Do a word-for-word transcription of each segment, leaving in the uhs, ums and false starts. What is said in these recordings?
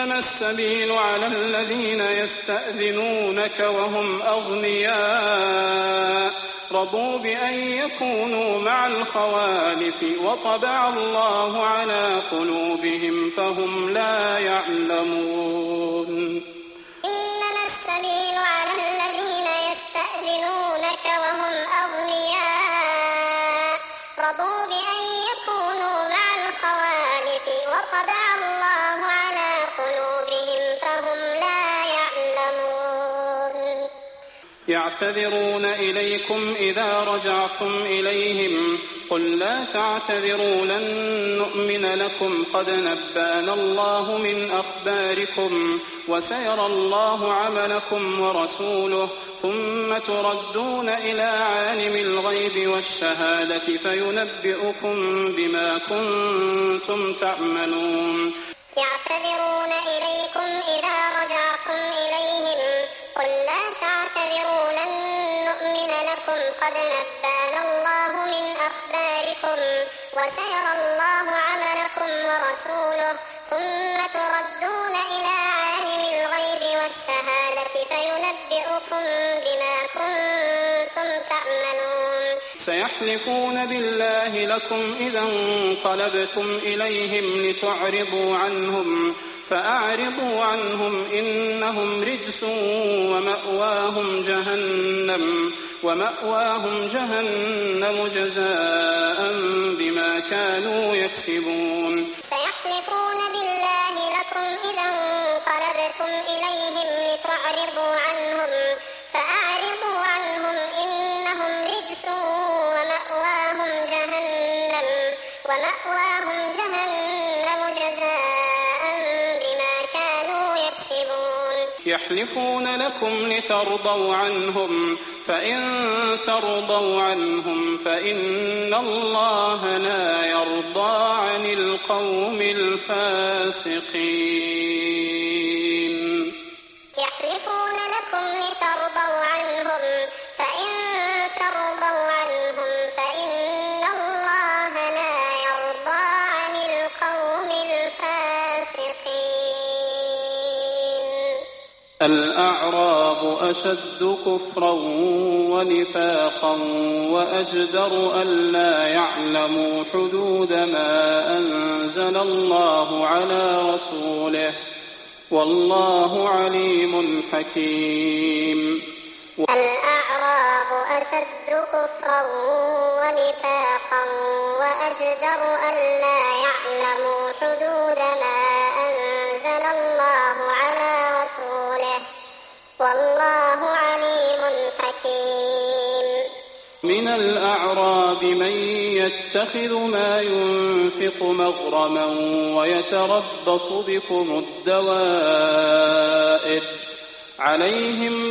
إنما السبيل على الذين يستأذنونك وهم أغنياء رضوا بأن يكونوا مع الخوالف وطبع الله على قلوبهم فهم لا يعلمون. إنما السبيل على الذين يستأذنونك وهم أغنياء رضوا بأن يكونوا مع الخوالف وطبع الله على قلوبهم فهم لا يعلمون. يعتذرون إليكم إذا رجعتم إليهم قل لا تعتذروا لن نؤمن لكم قد نبأنا الله من أخباركم وسيرى الله عملكم ورسوله ثم تردون إلى عالم الغيب والشهادة فينبئكم بما كنتم تعملون. يعتذرون إليكم إذا رجعتم إليهم قل لا تعتذروا لن نؤمن لكم قد نبأنا الله من أخباركم وسيرى الله عملكم ورسوله ثم تردون إلى عالم الغيب والشهادة فينبئكم بما كنتم تعملون. سيحلفون بالله لكم إذا انقلبتم إليهم لتعرضوا عنهم فأعرضوا عنهم إنهم رجس ومأواهم جهنم ومأواهم جهنم جزاء بما كانوا يكسبون. سيحلفون بالله لكم إذا انقلبتم إليهم لتعرضوا عنهم فأعرضوا عنهم إنهم رجس ومأواهم جهنم ومأواهم جهنم جزاء بما كانوا يكسبون. يحلفون لكم لترضوا عنهم فإن ترضوا عنهم فإن الله لا يرضى عن القوم الفاسقين. يحلفون لكم لترضوا عنهم فإن ترضوا عنهم فإن الله لا يرضى عن القوم الفاسقين. الأعراب أشد كفرا ونفاقا وأجدر ألا يعلموا حدود ما أنزل الله على رسوله والله عليم حكيم. الأعراب أشد كفرا ونفاقا وأجدر ألا يعلموا حدود ما أنزل الله على رسوله والله عليم حكيم. من الأعراب من يتخذ ما ينفق مغرما ويتربص بكم الدوائر عليهم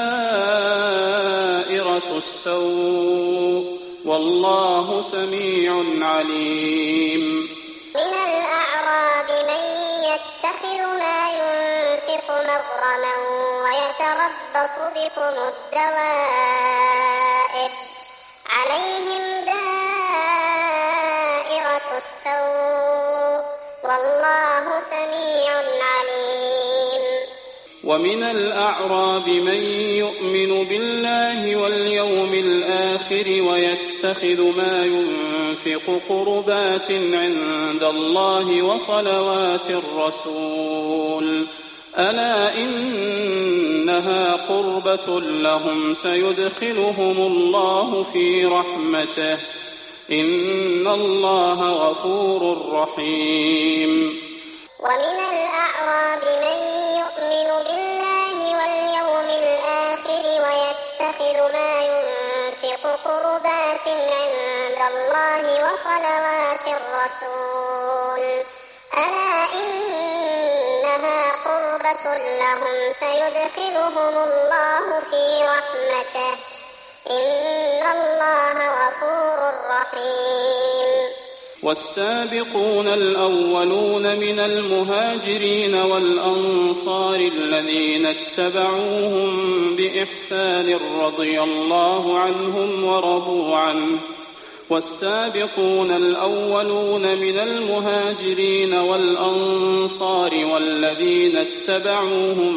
دائرة السوء والله سميع عليم. من الأعراب من يتخذ ما ينفق مغرما ويتربص بكم الدوائر عليهم دائرة السوء والله سميع عليم. ومن الأعراب من يؤمن بالله واليوم الآخر ويتخذ ما ينفق قربات عند الله وصلوات الرسول ألا إنها قربة لهم سيدخلهم الله في رحمته إن الله غفور رحيم. ومن الأعراب من يؤمن بالله واليوم الآخر ويتخذ ما ينفق قربات عند الله وصلوات الرسول ألا إنها قربة لهم سيدخلهم الله في رحمته إن الله غفور رحيم. والسابقون الأولون من المهاجرين والأنصار الذين اتبعوهم بإحسان رضي الله عنهم ورضوا عنه والسابقون الأولون من المهاجرين والأنصار والذين اتبعوهم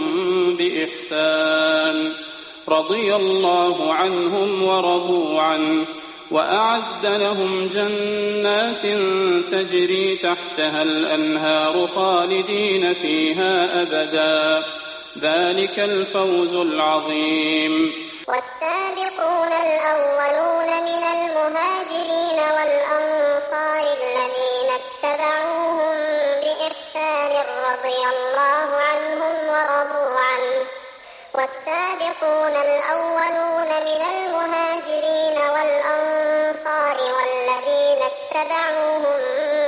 بإحسان رضي الله عنهم ورضوا عنه وأعد لهم جنات تجري تحتها الأنهار خالدين فيها أبدا ذلك الفوز العظيم. والسابقون الأولون من المهاجرين والأنصار الذين اتبعوهم بإحسان رضي الله عنهم ورضوا عنه والسابقون الأولون من المهاجرين والأنصار والذين اتبعوهم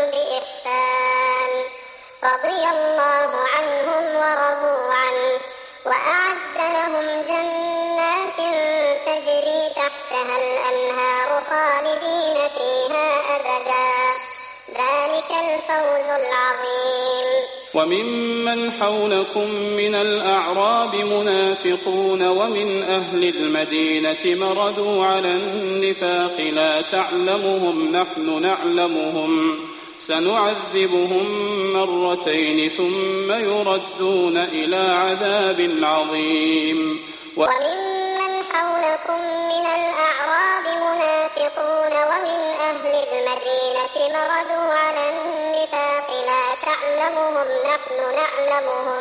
بإحسان رضي الله عنهم ورضوا عنه وأعد لهم جنات تجري تحتها الأنهار خالدين فيها أبدا ذلك الفوز العظيم. وممن حولكم من الأعراب منافقون ومن أهل المدينة مردوا على النفاق لا تعلمهم نحن نعلمهم سنعذبهم مرتين ثم يردون إلى عذاب عظيم. وممن حولكم من الأعراب منافقون ومن أهل المدينة مردوا على النفاق لا تعلمهم نحن نعلمهم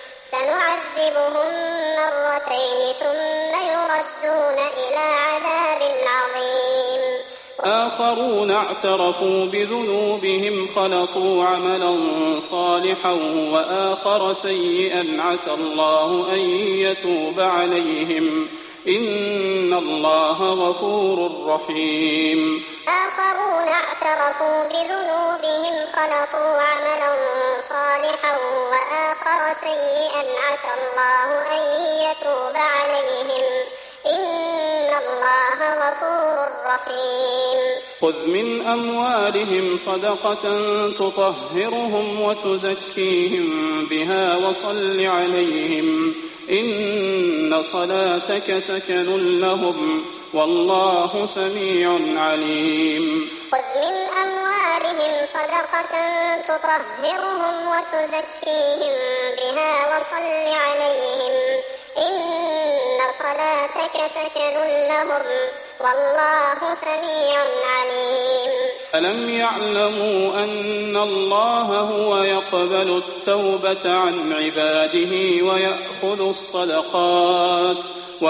سنعذبهم مرتين ثم يردون إلى عذاب عظيم. آخرون اعترفوا بذنوبهم خلطوا عملا صالحا وآخر سيئا عسى الله أن يتوب عليهم إن الله غفور رحيم. آخرون اعترفوا بذنوبهم خلطوا عملا صالحا وآخر سيئا عسى الله أن يتوب عليهم إن الله غفور رحيم. خذ من أموالهم صدقة تطهرهم وتزكيهم بها وصل عليهم إن صلاتك سكن لهم والله سميع عليم. خذ من أموالهم صدقة تطهرهم وتزكيهم بها وصل عليهم إن صلاتك سكن لهم والله سميع عليم. ألم يعلموا أن الله هو يقبل التوبة عن عباده ويأخذ الصدقات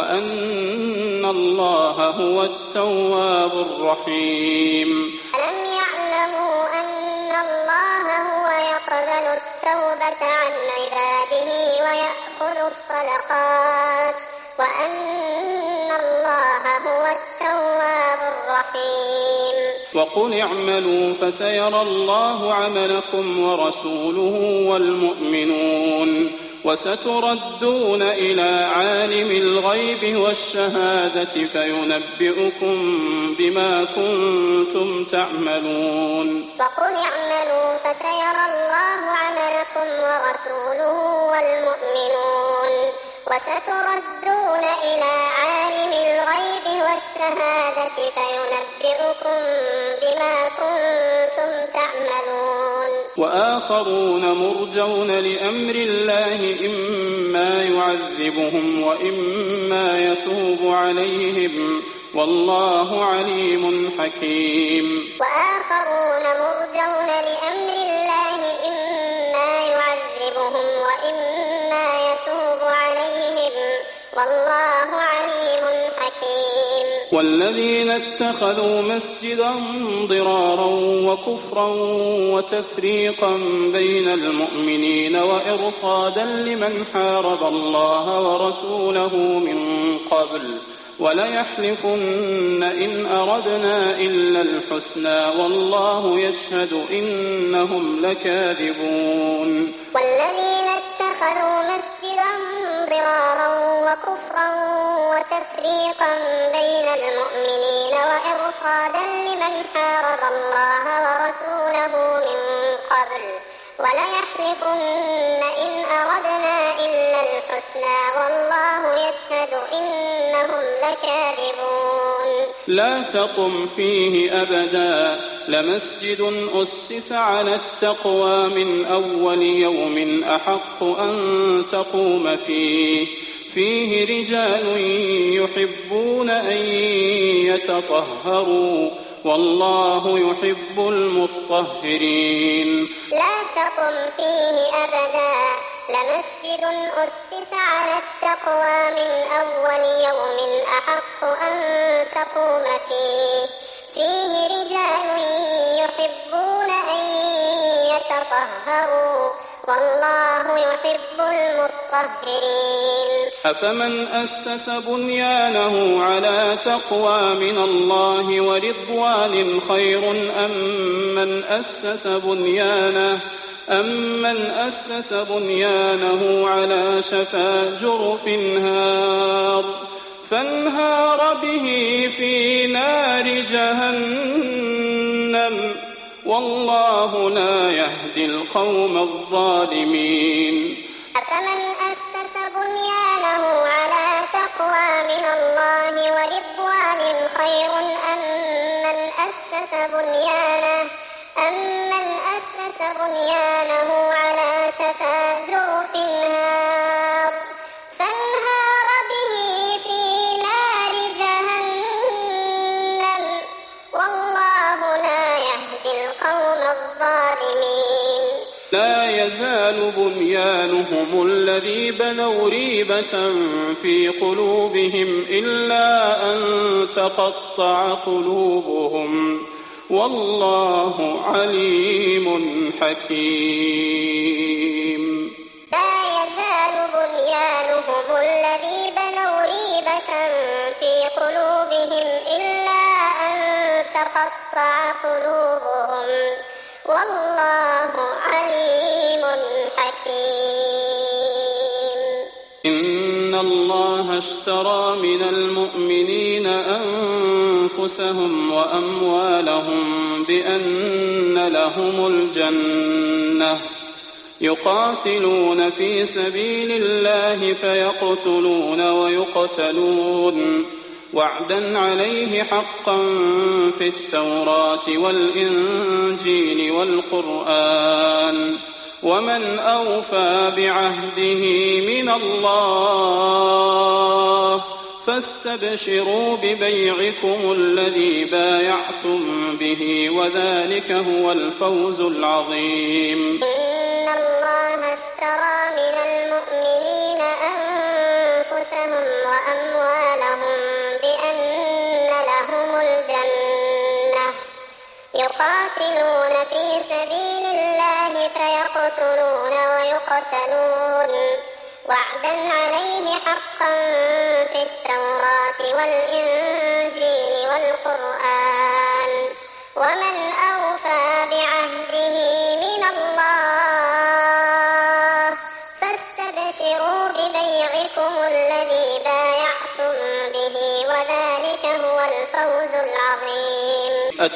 وأن الله هو التواب الرحيم. ألم يعلموا أن الله هو يقبل التوبة عن عباده ويأخذ الصدقات وأن الله هو التواب الرحيم. وقل اعملوا فسيرى الله عملكم ورسوله والمؤمنون وستردون إلى عالم الغيب والشهادة فينبئكم بما كنتم تعملون. وقل اعملوا فسيرى الله عملكم ورسوله والمؤمنون وستردون إلى عالم الغيب والشهادة فينبئكم بما كنتم تعملون. وآخرون مرجون لأمر الله إما يعذبهم وإما يتوب عليهم والله عليم حكيم. وآخرون مرجون لأمر الله إما يعذبهم وإما يتوب عليهم والله عليم حكيم. والذين اتخذوا مسجدا ضرارا وكفرا وتفريقا بين المؤمنين وإرصادا لمن حارب الله ورسوله من قبل وليحلفن إن أردنا إلا الحسنى والله يشهد إنهم لكاذبون. والذين اتخذوا مسجدا ضرارا وكفرا وتفريقا بين المؤمنين وإرصادا لمن حارب الله ورسوله من قبل وليحلفن إن أردنا إلا الحسنى والله يشهد يشهد إنهم لكاذبون لا تقم فيه أبدا لمسجد أسس على التقوى من أول يوم أحق أن تقوم فيه فيه رجال يحبون أن يتطهروا والله يحب المطهرين لا تقم فيه أبدا لمسجد أسس على التقوى من أول يوم أحق أن تقوم فيه فيه رجال يحبون أن يتطهروا والله يحب المطهرين أفمن أسس بنيانه على تقوى من الله ورضوان خير أم من أسس بنيانه أمن أسس بنيانه على شفا جرف هار فانهار به في نار جهنم والله لا يهدي القوم الظالمين أفمن أسس بنيانه على تقوى من الله ورضوان خير أم من أسس بنيانه أمن أسس بنيانه على شفا جرف هار فانهار به في نار جهنم والله لا يهدي القوم الظالمين لا يزال بنيانهم الذي بنوا ريبة في قلوبهم إلا أن تقطع قلوبهم والله عليم حكيم لا يزال بنيانهم الذي بنوا ريبة في قلوبهم إلا أن تقطع قلوبهم والله عليم حكيم إن الله اشترى من المؤمنين أنفسهم وأموالهم بأن لهم الجنة يقاتلون في سبيل الله فيقتلون ويقتلون وعدا عليه حقا في التوراة والإنجيل والقرآن ومن أوفى بعهده من الله فاستبشروا ببيعكم الذي بايعتم به وذلك هو الفوز العظيم إن الله اشترى من المؤمنين أنفسهم وأموالهم بأن لهم الجنة يقاتلون في سبيل الله فيقتلون ويقتلون وعدا عليه حقا في التوراة والإنجيل والقرآن ومن أوفى بعهده من الله فاستبشروا ببيعكم الذي بايعتم به وذلك هو الفوز العظيم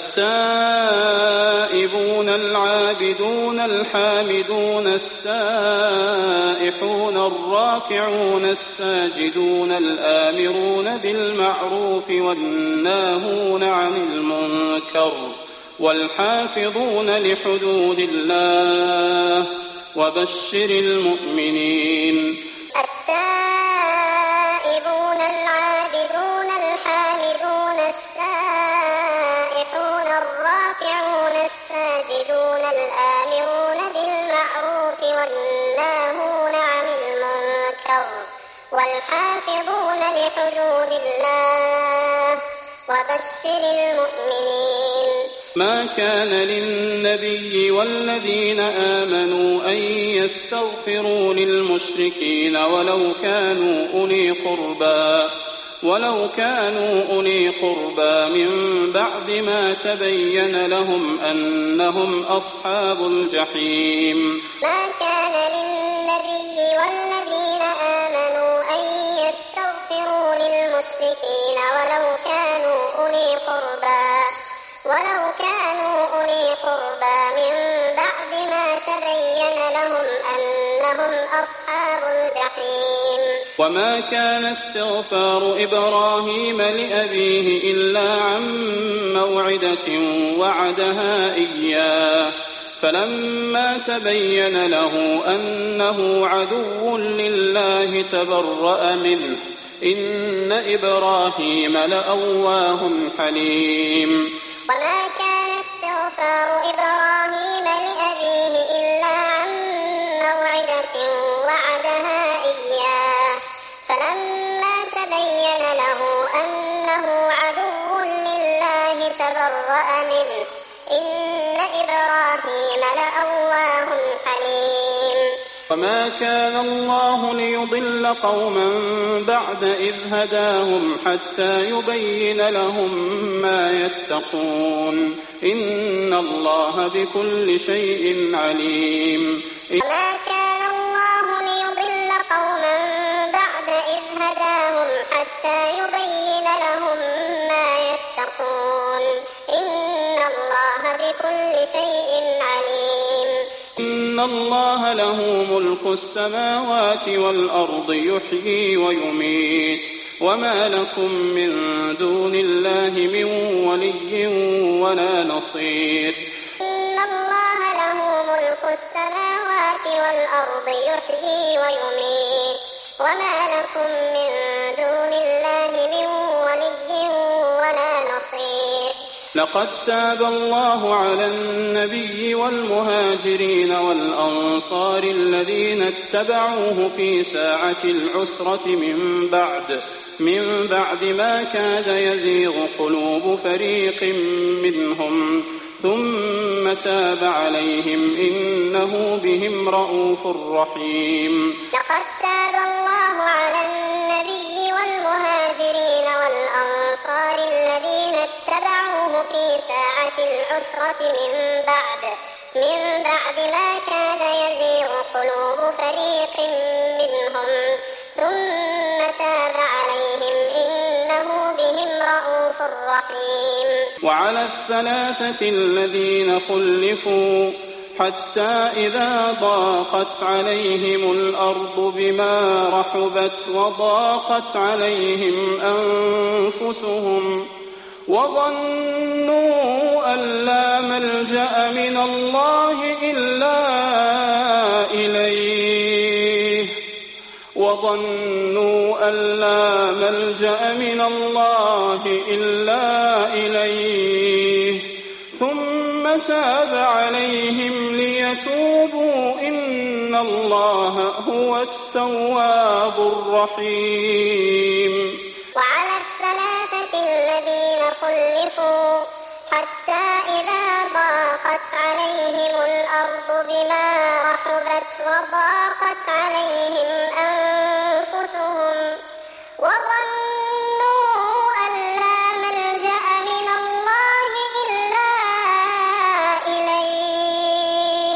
التائبون العابدون الحامدون السائحون الراكعون الساجدون الآمرون بالمعروف والناهون عن المنكر والحافظون لحدود الله وبشر المؤمنين التائبون العابدون الحامدون السائحون الراكعون الساجدون الآمرون بالمعروف والناهون عن المنكر والحافظون لحدود الله وبشر المؤمنين ما كان للنبي والذين آمنوا أن يستغفروا للمشركين ولو كانوا أولي قربى ولو كانوا أولي قربى من بعد ما تبين لهم أنهم أصحاب الجحيم ما كان للنبي والذين آمنوا أن يستغفروا للمشركين ولو كانوا أولي قربى ولو كانوا أولي قربى من بعد ما تبين لهم أنهم أصحاب الجحيم وما كان استغفار إبراهيم لأبيه إلا عن موعدة وعدها إياه فلما تبين له أنه عدو لله تبرأ منه إن إبراهيم لأواه حليم. وما كان استغفار إبراهيم لأبيه إلا عن موعدة وعدها إياه فلما تبين له أنه عدو لله تبرأ منه إن إبراهيم لأواه حليم. وما كان الله ليضل قوما بعد إذ هداهم حتى يبين لهم ما يتقون إن الله بكل شيء عليم. وما كان الله ليضل قوما بعد إذ هداهم حتى يبين لهم ما يتقون إن الله بكل شيء عليم. إن الله له ملك السماوات والأرض يحيي ويميت وما لكم من دون الله من ولي ولا نصير. إن الله له ملك السماوات والأرض يحيي ويميت وما لكم من دون الله من ولي ولا نصير. لقد تاب الله على النبي والمهاجرين والأنصار الذين اتبعوه في ساعة العسرة من بعد من بعد ما كاد يزيغ قلوب فريق منهم ثم تاب عليهم إنه بهم رءوف رحيم. لقد تاب الله على النبي والمهاجرين والأنصار الذين اتبعوه في ساعة العسرة من بعد من بعد ما كاد يزيغ قلوب فريق منهم ثم تاب عليهم إنه بهم رءوف رحيم. وعلى الثلاثة الذين خلفوا حتى إذا ضاقت عليهم الأرض بما رحبت وضاقت عليهم أنفسهم وظنوا أن لا ملجأ من الله إلا إليه وظنوا أن لا ملجأ من الله إلا إليه ثم تاب عليهم ليتوبوا إن الله هو التواب الرحيم. وعلى الثلاثة الذين خلفوا حتى إذا ضاقت عليهم الأرض بما رحبت وضاقت عليهم أنفسهم وظنوا أن لا ملجأ من الله إلا إليه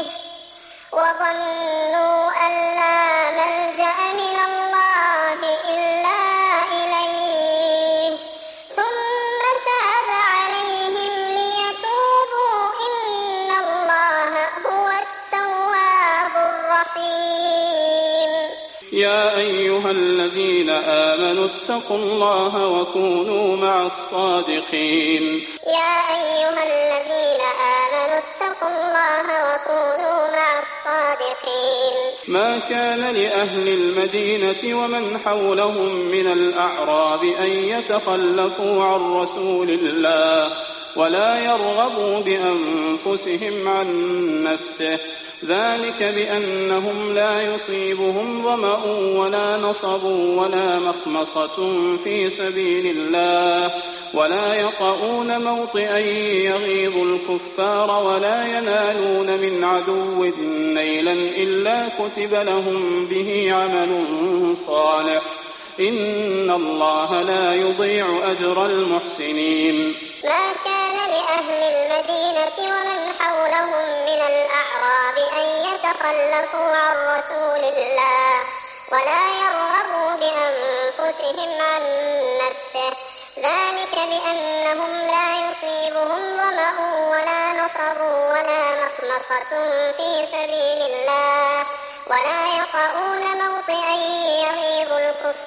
وظنوا أن لا ملجأ من الله إلا إليه ثم تاب عليهم ليتوبوا إن الله هو التواب الرحيم. يا أيها الذين آمنوا اتقوا الله وكونوا مع الصادقين. يا أيها الذين آمنوا اتقوا الله وكونوا مع الصادقين. ما كان لأهل المدينة ومن حولهم من الأعراب أن يتخلفوا عن رسول الله ولا يرغبوا بأنفسهم عن نفسه ذلك بأنهم لا يصيبهم ظمأ ولا نصب ولا مخمصة في سبيل الله ولا يطؤون موطئا يغيظ الكفار ولا ينالون من عدو نيلا إلا كتب لهم به عمل صالح إن الله لا يضيع أجر المحسنين. ما كان لأهل المدينة ومن حولهم من الأعراب أن يتخلفوا عن رسول الله ولا يرغبوا بأنفسهم عن نفسه ذلك بأنهم لا يصيبهم ظمأ ولا نصب ولا مخمصة في سبيل الله ولا يطؤون موطئا يغيظ الكفار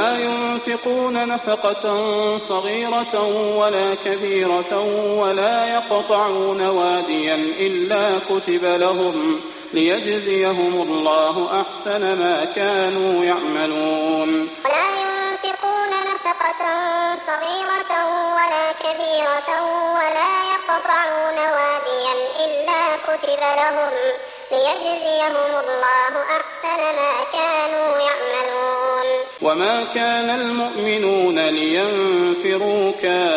ولا ينفقون نفقة صغيرة ولا كبيرة ولا يقطعون واديا إلا كتب لهم ليجزيهم الله أحسن ما كانوا يعملون. ولا ينفقون نفقة صغيرة ولا كبيرة ولا يقطعون واديا إلا كتب لهم ليجزيهم الله أحسن ما كانوا يعملون. وما كان المؤمنون لينفروا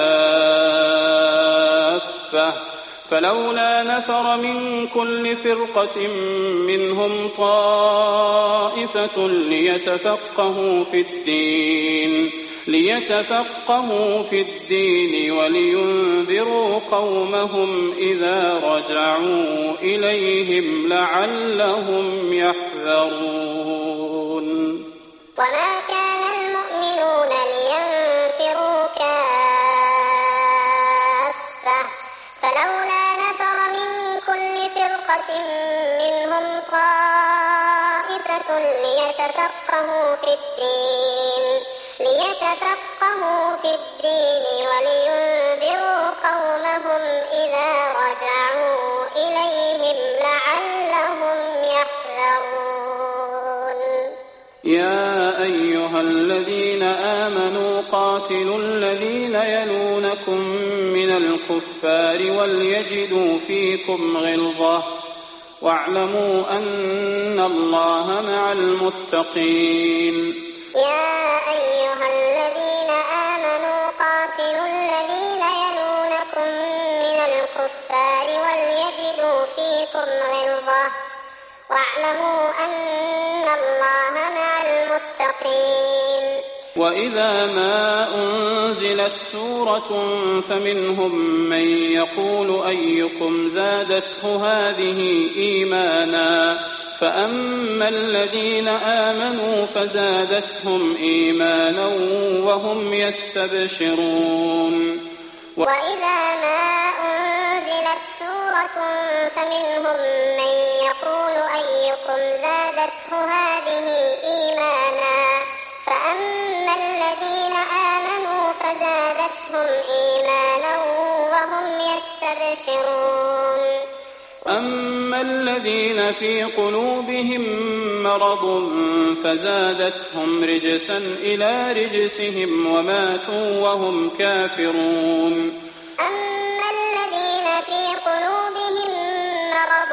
كافة فلولا نفر من كل فرقة منهم طائفة ليتفقهوا في الدين ليتفقهوا في الدين ولينذروا قومهم إذا رجعوا إليهم لعلهم يحذرون. وما كان المؤمنون لينفروا كافة فلولا نفر من كل فرقة منهم طائفة ليتفقهوا في الدين ليتفقهوا في الدين ولينذروا قومهم إذا رجعوا إليهم لعلهم يحذرون. يا أيها الذين آمنوا قاتلوا الذين يلونكم من الكفار وليجدوا فيكم غلظة واعلموا أن الله مع المتقين. يا أيها الذين آمنوا قاتلوا الذين يلونكم من الكفار وليجدوا فيكم غلظة واعلموا أن الله مع المتقين. وإذا ما أنزلت سورة فمنهم من يقول أيكم زادته هذه إيمانا فأما الذين آمنوا فزادتهم إيمانا وهم يستبشرون. وإذا ما أنزلت سورة فمنهم من يقول أيكم زادته هذه إيمانا فأما الذين آمنوا فزادتهم إيمانا وهم يستبشرون. أما الذين في قلوبهم مرض فزادتهم رجسا إلى رجسهم وماتوا وهم كافرون. أما الذين في قلوبهم مرض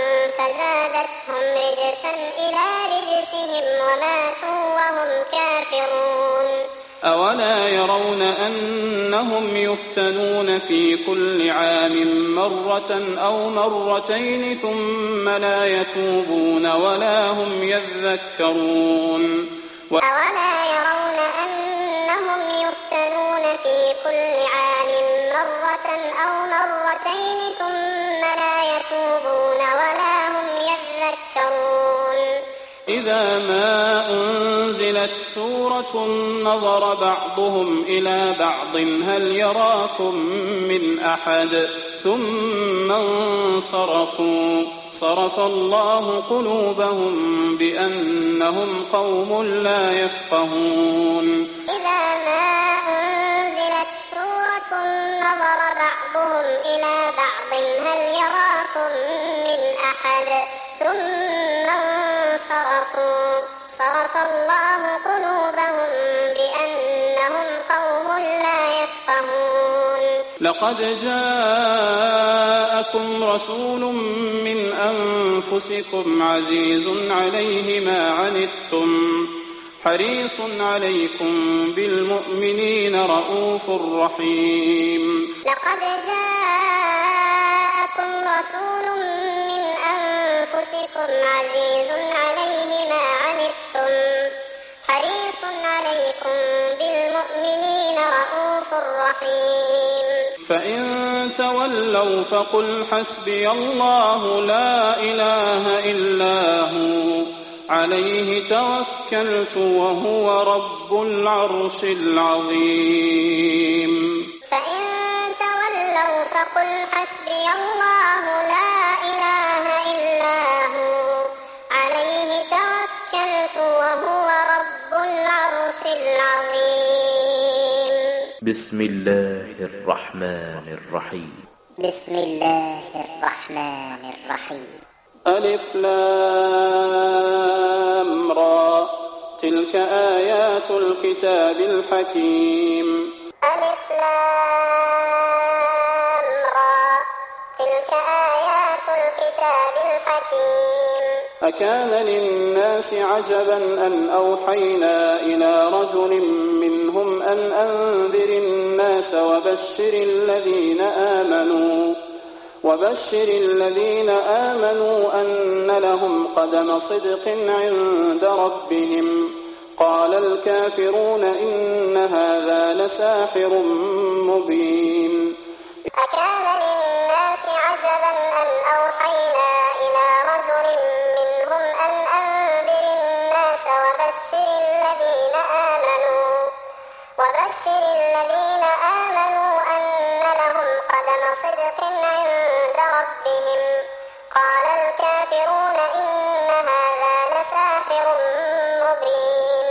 فزادتهم رجسا إلى رجسهم وماتوا وهم كافرون. أولا يرون أنهم يفتنون في كل عام مرة أو مرتين ثم لا يتوبون ولا هم يذكرون. أولا يرون أنهم يفتنون في كل عام مرة أو مرتين ثم لا يتوبون ولا هم يذكرون. إذا ما أنزلت سورة نظر بعضهم إلى بعض هل يراكم من أحد ثم انصرفوا صرف الله قلوبهم بأنهم قوم لا يفقهون. إذا ما أنزلت سورة نظر بعضهم إلى بعض هل يراكم من أحد ثم انصرفوا صرف الله قلوبهم بأنهم قوم لا يفقهون. لقد جاءكم رسول من أنفسكم عزيز عليه ما عنتم حريص عليكم بالمؤمنين رؤوف رحيم. لقد جاءكم رسول من أنفسكم عزيز عليه ما عنتم حريص عليكم بالمؤمنين رؤوف رحيم. فإن تولوا فقل حسبي الله لا إله إلا هو عليه توكلت وهو رب العرش العظيم. فإن تولوا فقل حسبي الله لا إله إلا هو عليه توكلت وهو رب العرش العظيم. عظيم. بسم الله الرحمن الرحيم. بسم الله الرحمن الرحيم. ألف لام را، تلك آيات الكتاب الحكيم. ألف لام را، تلك آيات الكتاب الحكيم. أكان للناس عجبا أن أوحينا إلى رجل منهم أن أنذر الناس وبشر الذين آمنوا وبشر الذين آمنوا أن لهم قدم صدق عند ربهم. قال الكافرون إن هذا لساحر مبين. أكان للناس عجبا أن أوحينا إلى رجل منهم أن أنذر الناس وبشر الذين آمنوا وبشر الذين آمنوا أن لهم قدم صدق عند ربهم. قال الكافرون إن هذا لساحر مبين.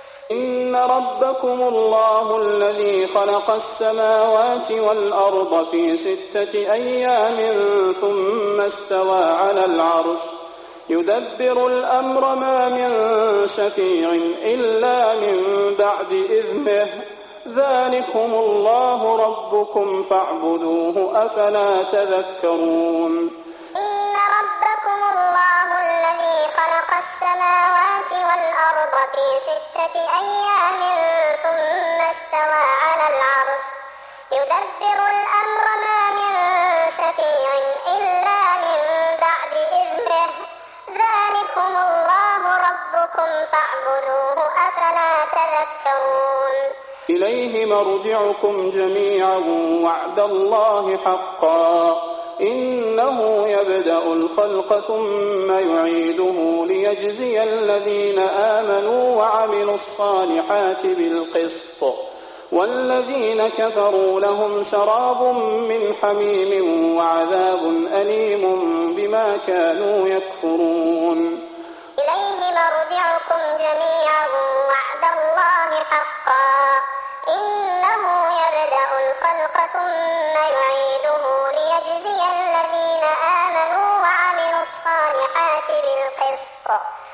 إن ربكم الله الذي خلق السماوات والأرض في ستة أيام ثم استوى على العرش يدبر الأمر ما من شفيع إلا من بعد إذنه ذلكم الله ربكم فاعبدوه أفلا تذكرون. إن ربكم الله الذي خلق السماوات والأرض في ستة أيام ثم استوى على العرش يدبر الأمر ما من شفيع إلا من بعد إذنه ذلكم الله ربكم فاعبدوه أفلا تذكرون. إليه مرجعكم جميعا وعد الله حقا إنه يبدأ الخلق ثم يعيده ليجزي الذين آمنوا وعملوا الصالحات بالقسط والذين كفروا لهم شراب من حميم وعذاب أليم بما كانوا يكفرون. إليه مرجعكم جميعا وعد الله حقا إنه يبدأ الخلق ثم يعيده ليجزي الذين آمنوا وعملوا الصالحات بالقسط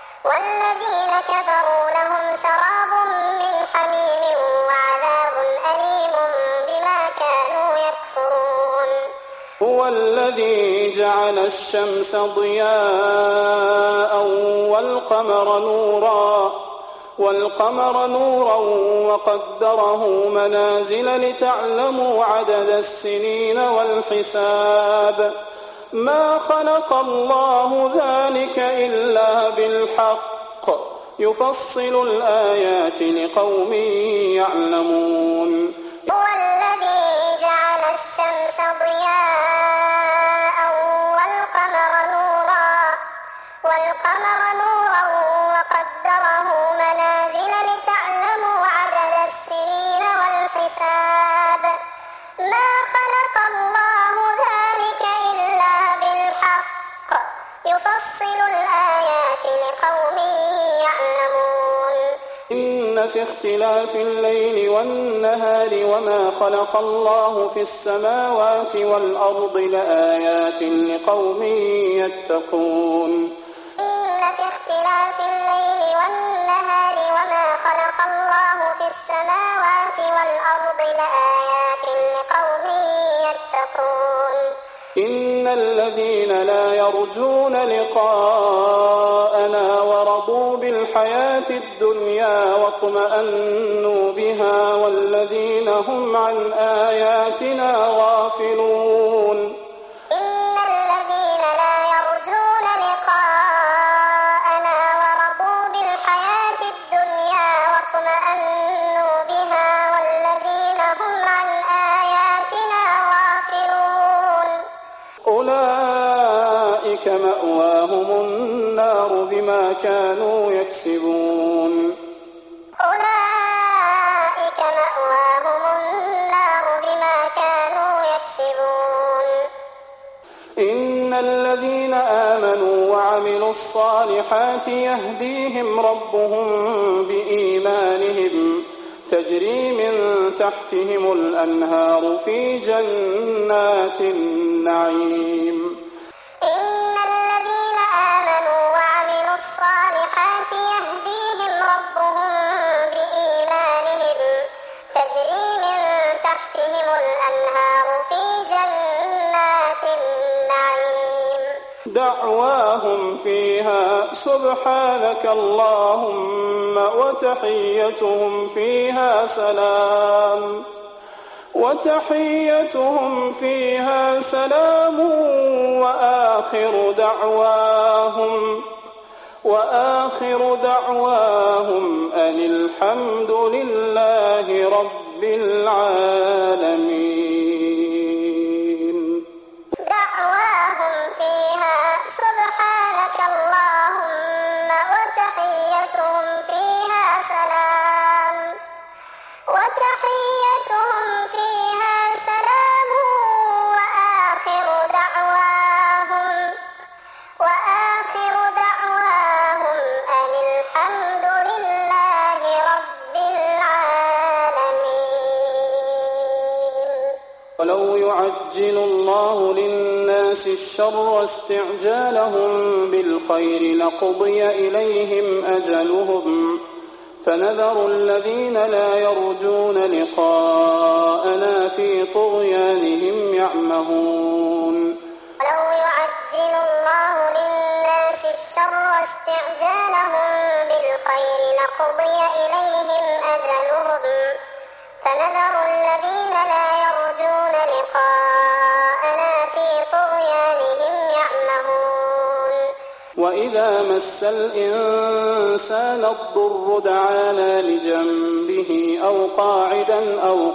والذين كفروا لهم شراب من حميم وعذاب أليم بما كانوا يكفرون. هو الذي جعل الشمس ضياء والقمر نورا والقمر نورا وقدره منازل لتعلموا عدد السنين والحساب ما خلق الله ذلك إلا بالحق يفصل الآيات لقوم يعلمون. هو الذي جعل الشمس ضياء والقمر نورا والقمر نورا وقدره منازل لتعلموا عدد السنين والحساب ما خلق الله ذلك إلا بالحق يفصل الآيات لقوم يعلمون. إن في اختلاف الليل والنهار وما خلق الله في السماوات والأرض لآيات لقوم يتقون. إن في اختلاف الليل والنهار وما خلق الله في السماوات والأرض لآيات لقوم يتقون. إن الذين لا يرجون لقاءنا ورضوا بالحياة الدنيا واطمأنوا بها والذين هم عن آياتنا غافلون. إن الذين لا يرجون لقاءنا ورضوا بالحياة الدنيا واطمأنوا بها والذين هم عن آياتنا غافلون. أولئك مأواهم النار بما كانوا يكسبون. أولئك مأواهم النار بما كانوا يكسبون. إن الذين آمنوا وعملوا الصالحات يهديهم ربهم بإيمانهم تجري من تحتهم الأنهار في جنات النعيم. إن الذين آمنوا وعملوا الصالحات يهديهم ربهم بإيمانهم تجري من تحتهم الأنهار في جنات النعيم. دعواهم فيها سبحانك اللهم وتحيتهم فيها سلام وتحيتهم فيها سلام وآخر دعواهم وآخر دعواهم أن الحمد لله رب العالمين. دعواهم فيها سبحانك اللهم وتحيتهم فيها سلام وتحيتهم فيها سلام وآخر دعواهم وآخر دعواهم أن الحمد لله رب العالمين. ولو يعجل الله للناس الشر استعجالهم بالخير لقضي إليهم أجلهم فنذر الذين لا يرجون لقاءنا في طغيانهم يعمهون. ولو يعجل الله للناس الشر استعجالهم بالخير لقضي إليهم أجلهم فنذر الذين لا يرجون لقاءنا في طغيانهم يعمهون. وإذا مس الإنسان الضر دعانا لجنبه أو قاعدا أو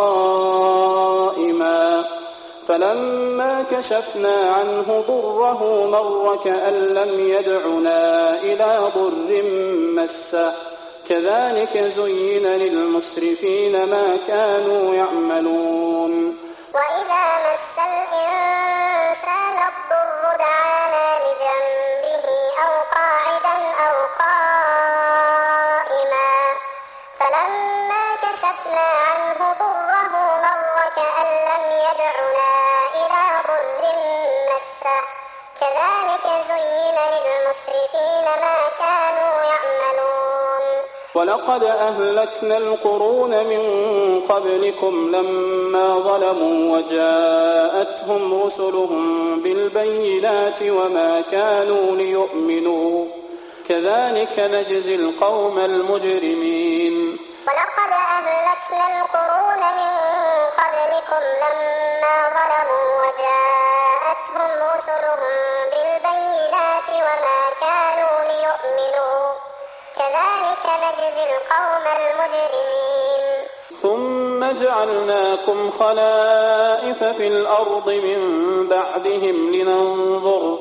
قائما فلما كشفنا عنه ضره مر كأن لم يدعنا إلى ضر مسه كذلك زين للمسرفين ما كانوا يعملون. وإذا مس الإنسان الضر دعانا لجنبه أو قاعدا أو قائما فلما كشفنا عنه ضره مر كأن لم يدعنا إلى ضر مسه كذلك زين للمسرفين ما كانوا يعملون. ولقد أهلكنا القرون من قبلكم لما ظلموا وجاءتهم رسلهم بالبينات وما كانوا ليؤمنوا كذلك نجزي القوم المجرمين. ولقد أهلكنا القرون من قبلكم لما ظلموا وجاءتهم رسلهم بالبينات وما كانوا ليؤمنوا كذلك نجزي القوم المجرمين. ثم جعلناكم خلائف في الأرض من بعدهم لننظر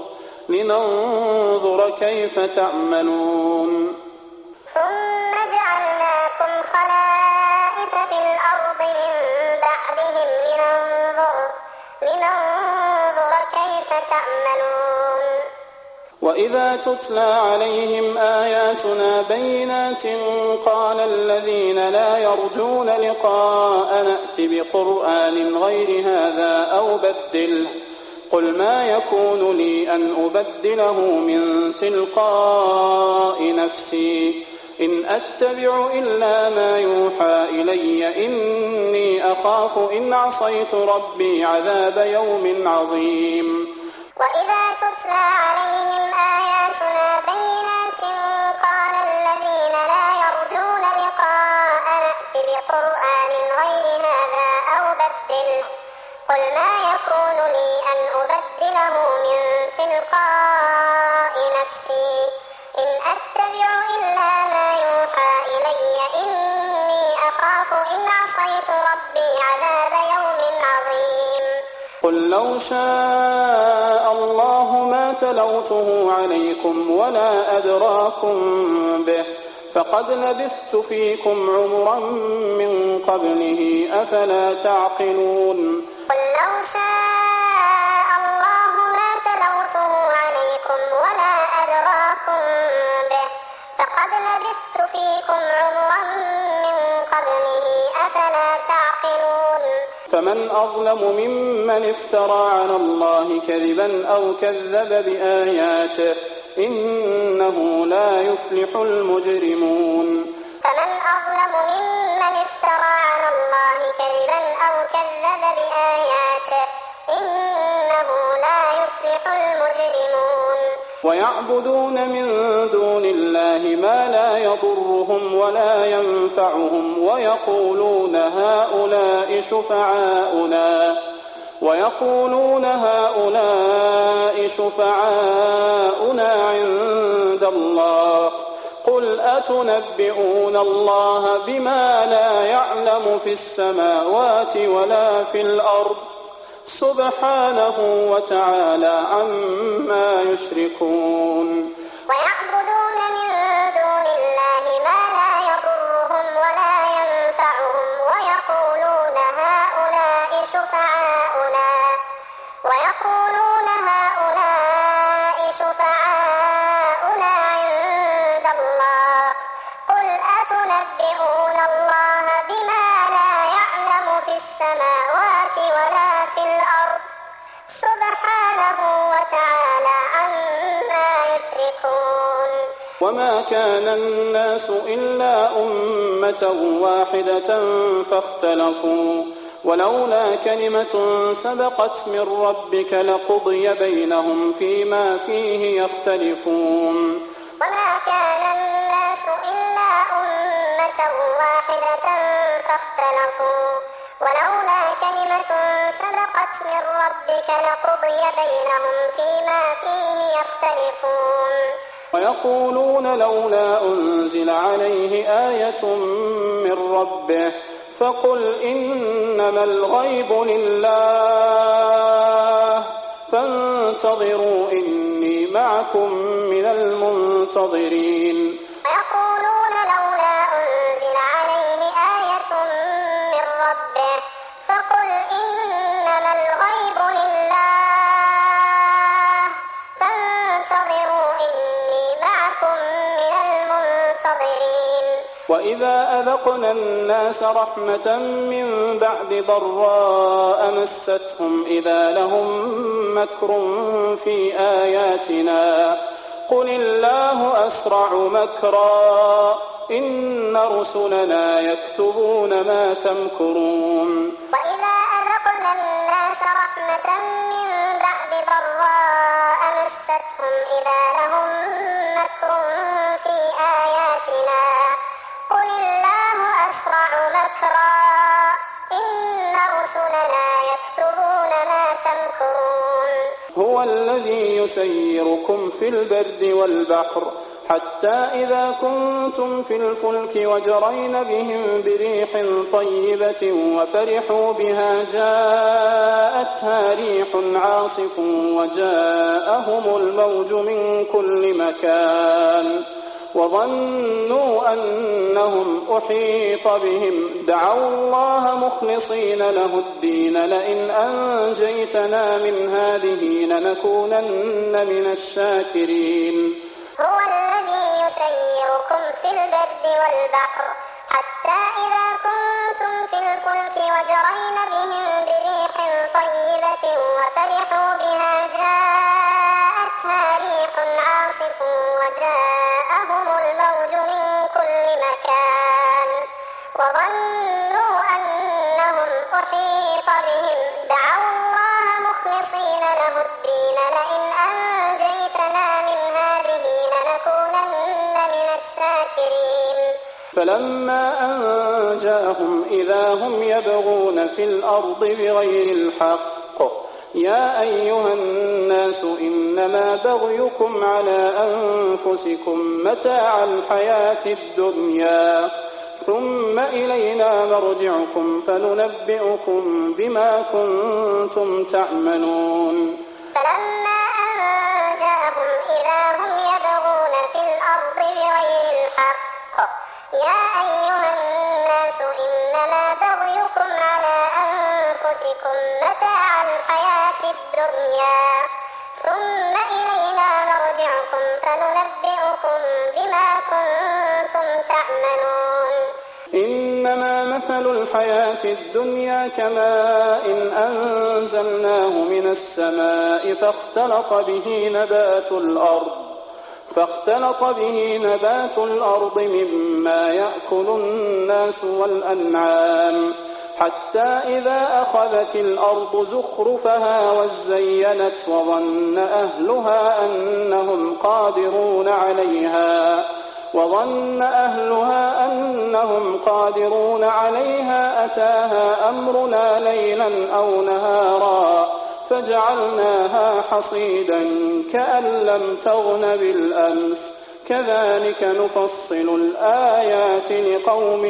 لننظر كيف تعملون. ثم جعلناكم خلائف في الأرض من بعدهم لننظر لننظر كيف تعملون. وإذا تتلى عليهم آياتنا بينات قال الذين لا يرجون لقاء نأت بقرآن غير هذا أو بدله قل ما يكون لي أن أبدله من تلقاء نفسي إن أتبع إلا ما يوحى إلي إني أخاف إن عصيت ربي عذاب يوم عظيم. وإذا تتلى عليهم آياتنا بينات قال الذين لا يرجون لقاء نأت بقرآن غير هذا أو بدله قل ما يكون لي أن أبدله من تلقاء نفسي إن أتبع إلا ما يوحى إلي إني أخاف إن عصيت ربي عذاب يوم عظيم. قل لو شاء الله ما تلوته عليكم ولا أدراكم به فقد لبثت فيكم عمرا من قبله أفلا تعقلون. قل لو شاء الله ما تلوته عليكم ولا أدراكم به فقد لبثت فيكم عمرا من قبله فمن أظلم ممن افترى على الله كذبا أو كذب بآياته إنه لا يفلح المجرمون فمن أظلم ممن افترى على الله كذبا أو كذب بآياته إنه لا يفلح المجرمون ويعبدون من دون الله ما لا يضرهم ولا ينفعهم ويقولون هؤلاء شفعاؤنا ويقولون هؤلاء شفعاؤنا عند الله قل أتنبئون الله بما لا يعلم في السماوات ولا في الأرض سبحانه وتعالى عما يشركون ويعبدون من دون الله ما لا يضرهم ولا ينفعهم ويقولون هؤلاء شفعاؤنا ويقولون هؤلاء شفعاؤنا عند الله قل أتنبئون الله بما لا يعلم في السماوات ولا في الأرض سبحانه وتعالى عما يشركون وما كان الناس إلا أمة واحدة فاختلفوا ولولا كلمة سبقت من ربك لقضي بينهم فيما فيه يختلفون وما كان الناس إلا أمة واحدة فاختلفوا ولولا كلمة سبقت من ربك لقضي بينهم فيما فيه يختلفون ويقولون لولا أنزل عليه آية من ربه فقل إنما الغيب لله فانتظروا إني معكم من المنتظرين ويقولون لولا أنزل عليه آية من ربه فقل إنما الغيب لله فانتظروا إني معكم من المنتظرين وإذا أذقنا الناس رحمة من بعد ضراء مستهم إذا لهم مكر في آياتنا قل الله أسرع مكرا إن رسلنا يكتبون ما تمكرون وإذا أذقنا الناس رحمة من بعد ضراء مستهم إذا لهم مكر في آياتنا قل الله أسرع مكرا إن رسلنا يكتبون ما تمكرون هو الذي يسيركم في البر والبحر حتى إذا كنتم في الفلك وجرين بهم بريح طيبة وفرحوا بها جاءتها ريح عاصف وجاءهم الموج من كل مكان وظنوا أنهم أحيط بهم دعوا الله مخلصين له الدين لئن أنجيتنا من هذه لنكونن من الشاكرين هو الذي يسيركم في البر والبحر حتى إذا كنتم في الفلك وجرين بهم بريح طيبة وفرحوا بها جاءتها ريح عاصف وجاءهم الموج من كل مكان وظنوا أنهم أحيط بهم دعوا الله مخلصين له الدين لئن أنجيتنا من هذه لنكونن من الشاكرين فلما أنجاهم إذا هم يبغون في الأرض بغير الحق يا أيها الناس إنما بغيكم على أنفسكم متاع الحياة الدنيا ثم إلينا مرجعكم فننبئكم بما كنتم تعملون فلما أنجاهم إذا هم يبغون في الأرض بغير الحق يا أيها الناس إنما بغيكم على أنفسكم متاع الحياة الدنيا ثم إلينا مرجعكم فننبئكم بما كنتم تعملون إنما مثل الحياة الدنيا كماء أنزلناه من السماء فاختلط به نبات الأرض فاختلط به نبات الأرض مما يأكل الناس والأنعام حتى إذا أخذت الأرض زخرفها وزينت وظن أهلها أنهم قادرون عليها وظن أهلها أنهم قادرون عليها أتاها أمرنا ليلا أو نهارا فجعلناها حصيدا كأن لم تغن بالأمس كذلك نفصل الآيات لقوم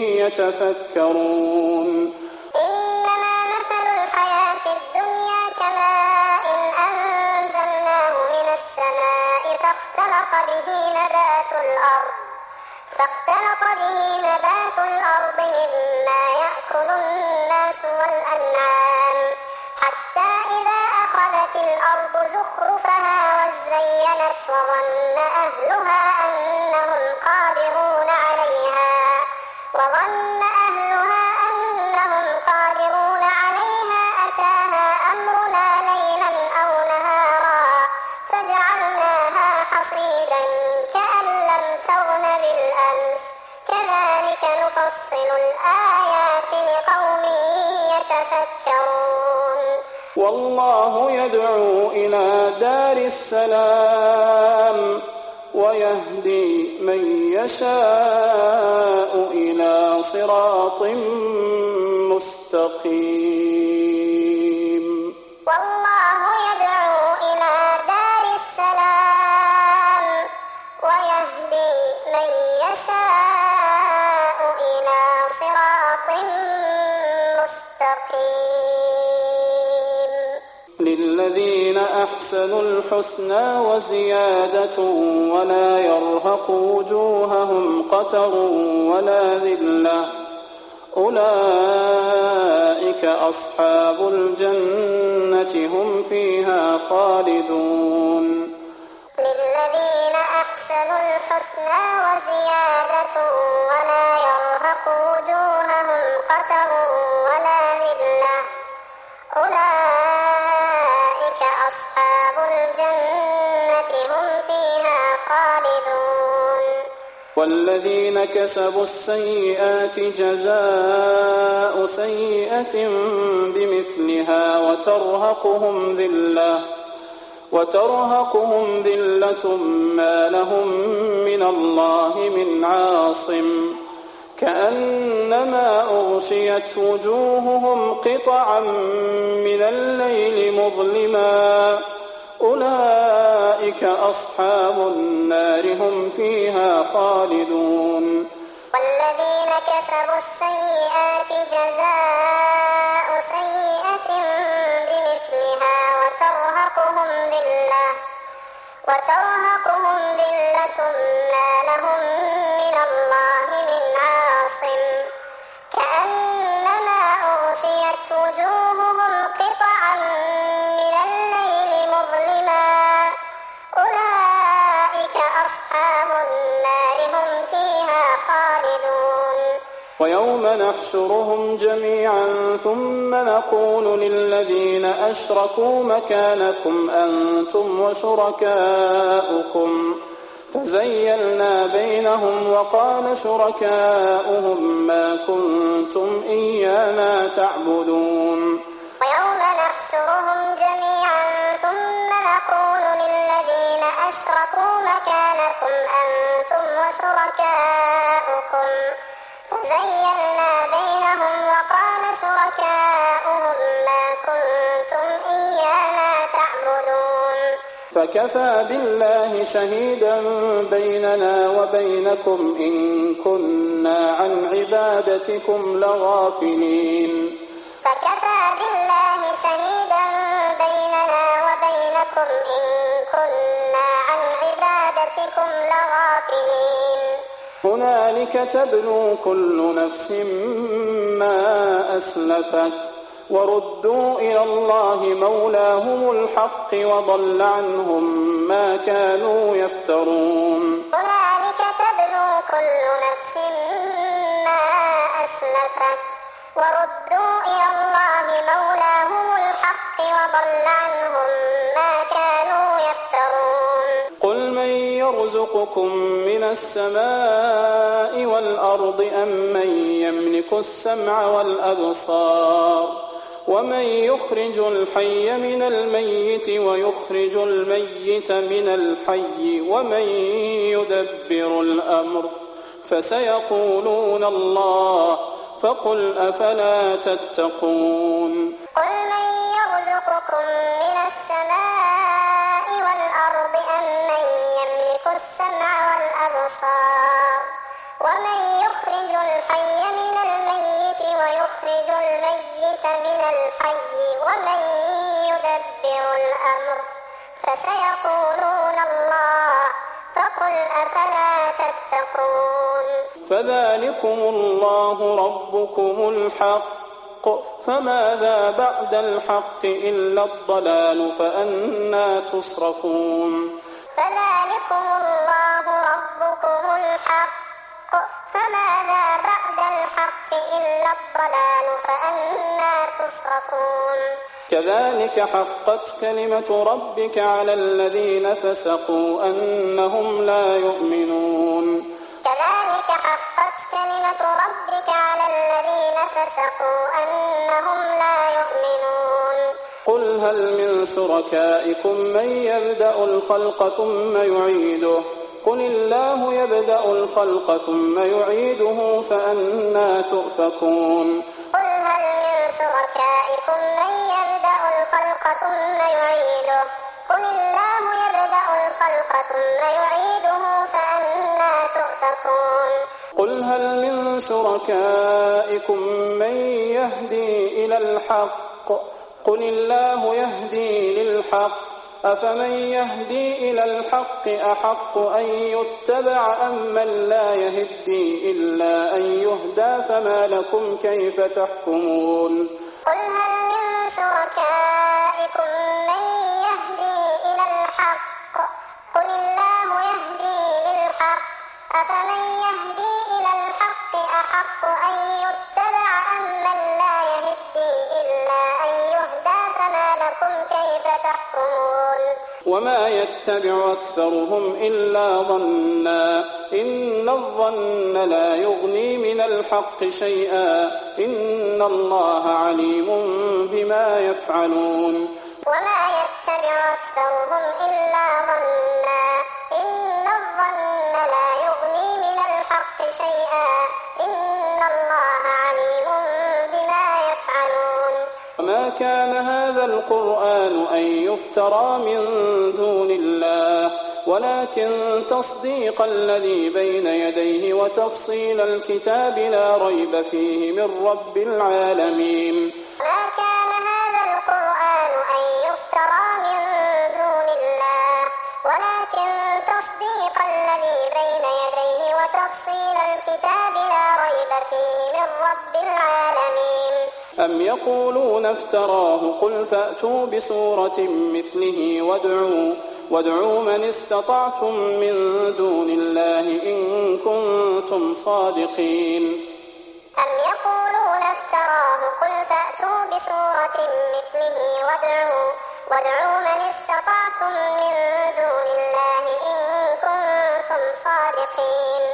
يتفكرون. إنما مثل الحياة الدنيا كماء أنزلناه من السماء فاختلط به نبات الأرض فاختلط به نبات الأرض مما يأكل الناس والأنعام حتى إذا أخذت الأرض زخرفها وزينت وظن أهلها أنهم قادرون عليها وظن أهلها أنهم قادرون عليها أتاها أمرنا ليلا أو نهارا فجعلناها حصيدا كأن لم تغن بالأمس كذلك نفصل الآيات لقوم يتفكرون. والله يدعو إلى دار السلام ويهدي من يشاء إلى صراط مستقيم. والله يدعو إلى دار السلام ويهدي من يشاء إلى صراط مستقيم. للذين أحسنوا الحسنى وزيادة ولا يرهق وجوههم قتر ولا ذلة أولئك أصحاب الجنة هم فيها خالدون. للذين أحسنوا الحسنى وزيادة ولا يرهق وجوههم قتر ولا ذلة أولئك أصحاب الجنة هم فيها خالدون. والذين كسبوا السيئات جزاء سيئة بمثلها وترهقهم ذلة وترهقهم ذلة ما لهم من الله من عاصم كأنما أغشيت وجوههم قطعا من الليل مظلما أولئك أصحاب النار هم فيها خالدون. والذين كسبوا السيئات جزاء سيئة بمثلها وترهقهم ذلة وترهقهم ذلة ما لهم من الله من عاصم كأنما أغشيت وجوههم قطعا من الليل مظلما أولئك أصحاب النار هم فيها خالدون. ويوم نحشرهم جميعا ثم نقول للذين أشركوا مكانكم أنتم وشركاؤكم فزيلنا بينهم وقال شركاؤهم ما كنتم إيانا تعبدون. ويوم نحشرهم جميعا ثم نقول للذين أشركوا مكانكم أنتم وشركاؤكم فزيلنا بينهم وقال شركاؤهم ما كنتم إيانا تعبدون. فكفى بالله شهيدا بيننا وبينكم إن كنا عن عبادتكم لغافلين. فكفى بالله شهيدا بيننا وبينكم إن كنا عن عبادتكم لغافلين. هنالك تبلو كل نفس ما أسلفت وردوا إلى الله مولاهم الحق وضل عنهم ما كانوا يفترون. هنالك تبلو كل نفس ما أزلفت وردوا إلى الله مولاهم الحق وضل عنهم ما كانوا يفترون قل من يرزقكم من السماء والأرض أم من يملك السمع والأبصار ومن يخرج الحي من الميت ويخرج الميت من الحي ومن يدبر الأمر فسيقولون الله فقل أفلا تتقون قل من يرزقكم من السماء والأرض أم من يملك السمع والأبصار ومن يخرج الحي من الميت ويخرج الميت من الحي ومن يدبر الأمر فسيقولون الله فقل أفلا تتقون فذلكم الله ربكم الحق فماذا بعد الحق إلا الضلال فأنى تصرفون فذلكم الله ربكم الحق فماذا بعد الحق إلا الضلال فأنى تصرفون كذلك حقت كلمة ربك على الذين فسقوا أنهم لا يؤمنون كذلك حقت كلمة ربك على الذين فسقوا أنهم لا يؤمنون قل هل من شركائكم من يبدأ الخلق ثم يعيده قل الله يبدأ الخلق ثم يعيده فأنى تؤفكون قل هل من شركائكم من يبدأ الخلق ثم يعيده قل الله يبدأ الخلق ثم يعيده فأنى تؤفكون قل هل من شركائكم من يهدي إلى الحق قل الله يهدي للحق أفمن يهدي إلى الحق أحق أن يتبع أم من لا يهدي إلا أن يهدى فما لكم كيف تحكمون قل هل من شركائكم من يهدي إلى الحق قل الله يهدي للحق أفمن يهدي إلى الحق أحق أن يتبع أم من لا يهدي إلا أن يهدى فما لكم كيف تحكمون وما يتبع أكثرهم إلا ظنا إن الظن لا يغني من الحق شيئا إن الله عليم بما يفعلون وما يتبع أكثرهم إلا ظنا إن الظن لا يغني من الحق شيئا إن الله عليم بما يفعلون وما كان هذا القرآن أن يفترى من دون الله ولكن تصديق الذي بين يديه وتفصيل الكتاب لا ريب فيه من رب العالمين ما كان هذا القرآن أن يفترى من دون الله ولكن تصديق الذي بين يديه وتفصيل الكتاب لا ريب فيه من رب العالمين أم يقولون افتراه قل فأتوا بسورة مثله وادعوا وادعوا من استطعتم من دون الله إن كنتم صادقين أم يقولون افتراه قل فأتوا بسورة مثله وادعوا وادعوا من استطعتم من دون الله إن كنتم صادقين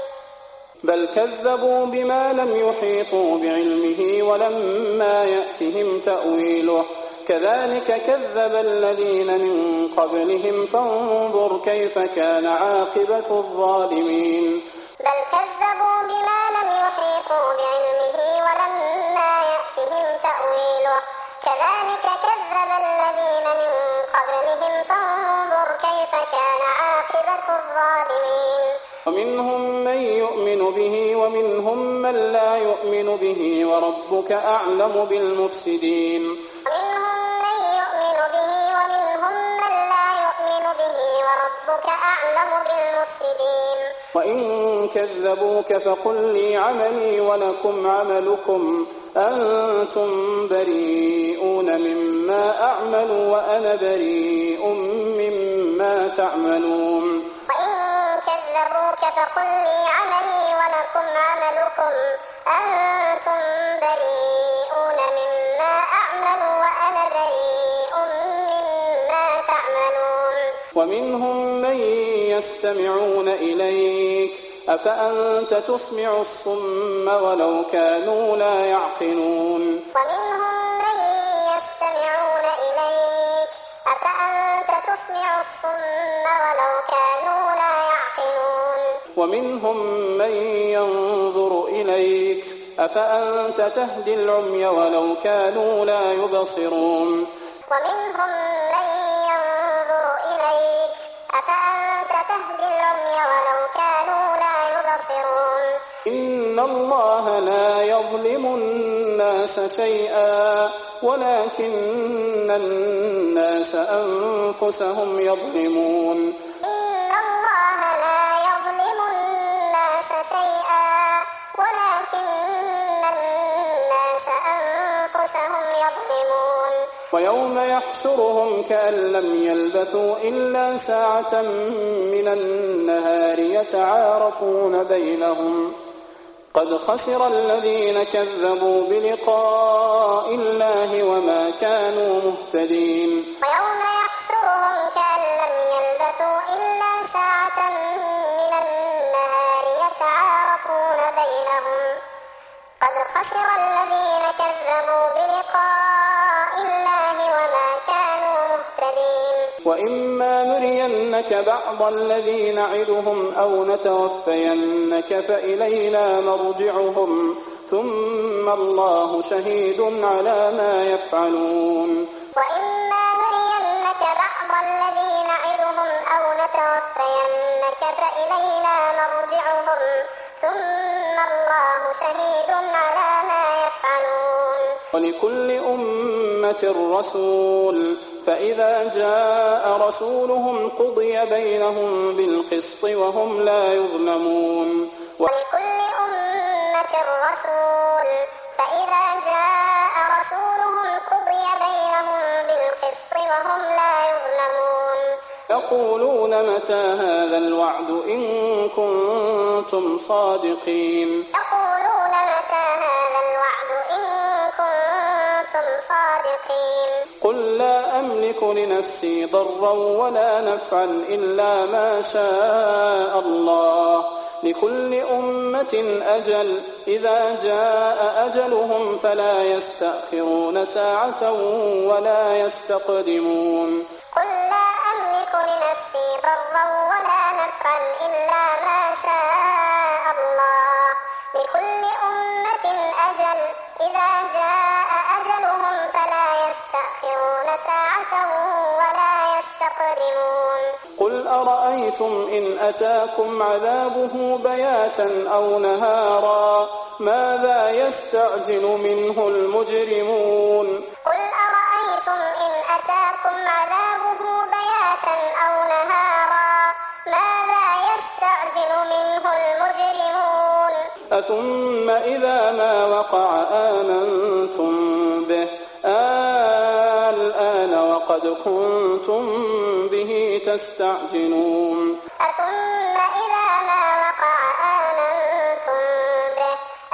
بل كذبوا بما لم يحيطوا بعلمه ولما يأتهم تأويله كذلك كذب الذين من قبلهم فانظر كيف كان عاقبة الظالمين بل كذبوا بما لم يحيطوا بعلمه ولما يأتهم تأويله كذلك كذب الذين من قبلهم فانظر كيف كان عاقبة الظالمين ومنهم من يؤمن به ومنهم من لا يؤمن به وربك أعلم بالمفسدين ومنهم من يؤمن به ومنهم من لا يؤمن به وربك أعلم بالمفسدين وإن كذبوك فقل لي عملي ولكم عملكم أنتم بريئون مما أعمل وأنا بريء مما تعملون وإن كذبوك فقل لي عملي ولكم عملكم أنتم بريئون مما أعمل وأنا بريء مما تعملون. ومنهم من يستمعون إليك أفأنت تسمع الصم ولو كانوا لا يعقلون. ومنهم من يستمعون إليك أفأنت تسمع الصم ولو كانوا لا يعقلون. ومنهم من ينظر إليك أفأنت تهدي العمي ولو كانوا لا يبصرون. ومنهم من ينظر إليك أفأنت تهدي العمي ولو كانوا لا يبصرون. إن الله لا يظلم الناس شيئا ولكن الناس أنفسهم يظلمون. إن الله لا يظلم الناس شيئا ولكن الناس أنفسهم يظلمون. ويوم يحشرهم كأن لم يلبثوا إلا ساعة من النهار يتعارفون بينهم قد خسر الذين كذبوا بلقاء الله وما كانوا مهتدين. ويوم يحشرهم كأن لم يلبثوا إلا ساعة من النهار يتعارفون بينهم قد خسر الذين كذبوا بلقاء الله وما كانوا مهتدين. وإما نرينك بعض الذي نعدهم أو نتوفينك فإلينا مرجعهم ثم الله شهيد على ما يفعلون. وإما نرينك بعض الذي نعدهم أو نتوفينك فإلينا مرجعهم ثم الله شهيد على ما يفعلون. ولكل أمة رسول فإذا جاء رسولهم قضي بينهم بالقسط وهم لا يظلمون. ولكل أمة رسول فإذا جاء رسولهم قضي بينهم بالقسط وهم لا يظلمون. يقولون متى هذا الوعد إن كنتم صادقين. يقولون متى هذا الوعد إن كنتم صادقين. قل لا أملك لنفسي ضرا ولا نفعا إلا ما شاء الله لكل أمة أجل إذا جاء أجلهم فلا يستأخرون ساعة ولا يستقدمون. قل لا أملك لنفسي ضرا ولا نفعا إلا ما شاء الله لكل أمة أجل إذا جاء أجلهم فلا يستأخرون ساعة ولا يستقدمون. قل أرأيتم إن أتاكم عذابه بياتا أو نهارا ماذا يستعجل منه المجرمون. قل أرأيتم إن أتاكم عذابه بياتا أو نهارا ماذا يستعجل منه المجرمون. أثم إذا ما وقع آمنتم به الآن وقد كنتم به تستعجلون. أثم إذا ما وقع آمنتم به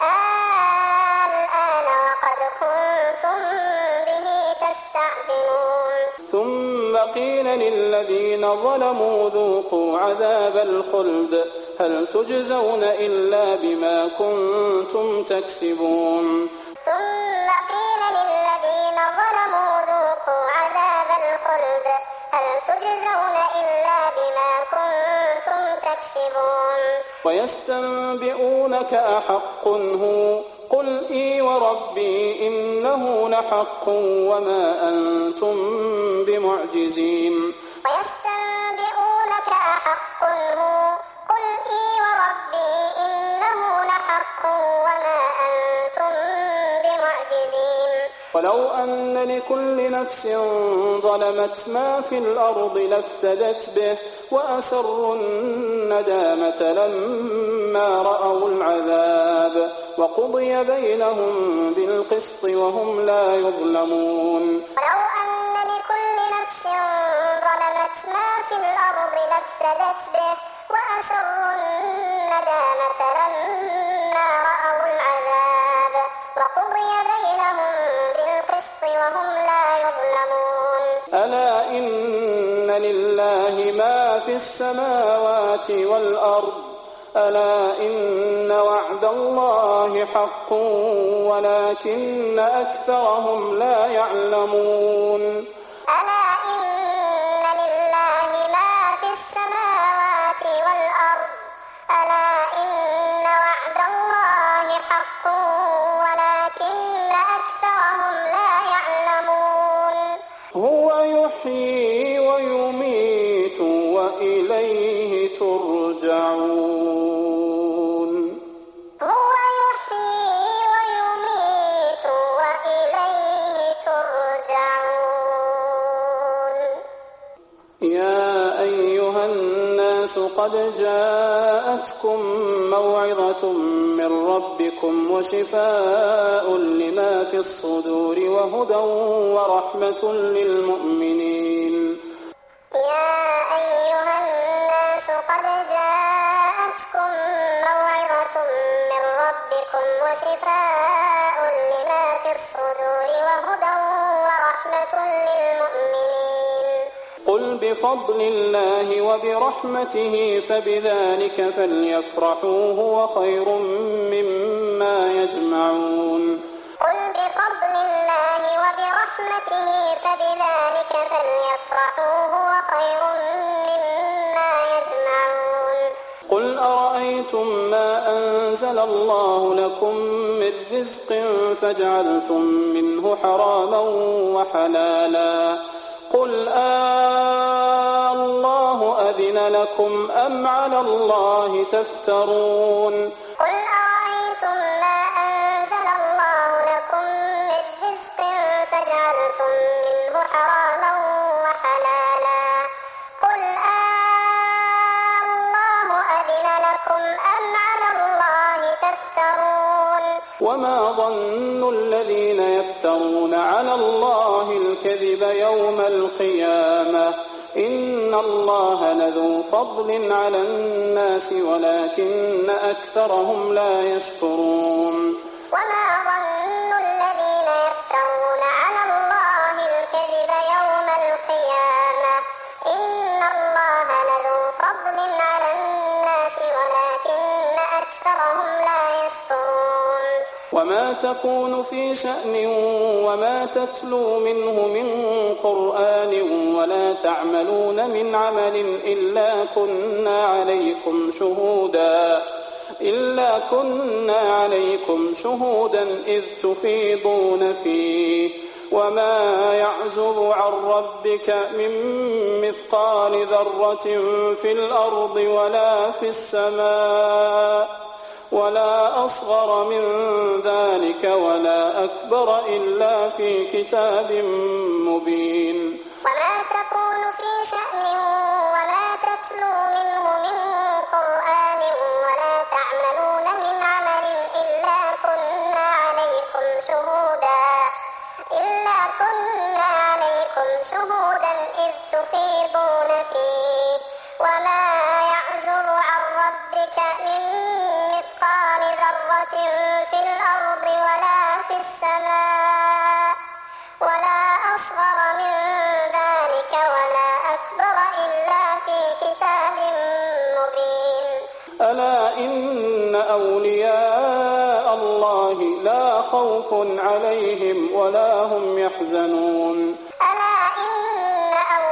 الآن وقد كنتم به تستعجلون. ثم قيل للذين ظلموا ذوقوا عذاب الخلد هل تجزون إلا بما كنتم تكسبون. ثم قيل للذين ظلموا ذوقوا عذاب الخلد هل تجزون إلا بما كنتم تكسبون. ويستنبئونك أحق هو قل إي وربي إنه لحق وما أنتم بمعجزين. ويستنبئونك أحق هو قل إي وربي إنه لحق وما أنتم بمعجزين. ولو أن لكل نفس ظلمت ما في الأرض لافتدت به وأسروا الندامة لما رأوا العذاب وقضي بينهم بالقسط وهم لا يظلمون. ولو أن لكل نفس ظلمت ما في الأرض لافتدت به وأسروا الندامة لما رأوا العذاب بينهم بالقسط وهم لا يظلمون ألا إن لله ما في السماوات والأرض ألا إن وعد الله حق ولكن أكثرهم لا يعلمون ألا إن لله ما في السماوات والأرض ألا إن وعد الله حق ولكن أكثرهم لا يعلمون هو يحيي ويميت وإليه ترجعون هو يحيي ويميت وإليه ترجعون يا أيها الناس قد جاءتكم موعظة من ربكم وشفاء لما في الصدور وهدى ورحمة للمؤمنين يا أيها الناس قد جاءتكم موعظة من ربكم وشفاء لما في الصدور وهدى ورحمة للمؤمنين قل بفضل الله وبرحمته فبذلك فليفرحوا هو خير مما يجمعون قل بفضل الله وبرحمته فبذلك فليفرحوا هو خير مما يجمعون قل أرأيتم ما أنزل الله لكم من رزق فجعلتم منه حراما وحلالا قل آه الله أذن لكم أم على الله تفترون قل أرأيتم ما أنزل الله لكم من رزق فجعلتم منه حراما وحلالا قل آه الله أذن لكم أم على الله تفترون وما ظن الذين يفترون على الله الكذب يوم القيامة إن الله لذو فضل على الناس ولكن أكثرهم لا يشكرون وما ظن الذين يفترون على الله الكذب يوم القيامة إن الله لذو فضل على الناس ولكن أكثرهم لا يشكرون وما تكون في شأن وما تتلو منه من قرآن ولا تعملون من عمل إلا كنا عليكم شهودا إلا كنا عليكم شهودا إذ تفيضون فيه وما يعزب عن ربك من مثقال ذرة في الأرض ولا في السماء ولا أصغر من ذلك ولا أكبر إلا في كتاب مبين وما تكون في شأن وما تتلو منه من قرآن ولا تعملون من عمل إلا كنا عليكم شهودا إلا كنا عليكم شهودا إذ تفيضون فيه وما يعزب عن ربك من مثقال ذرة في الأرض ولا في السماء ولا أصغر من ذلك ولا أكبر إلا في كتاب مبين ألا إن أولياء الله لا خوف عليهم ولا هم يحزنون ألا إن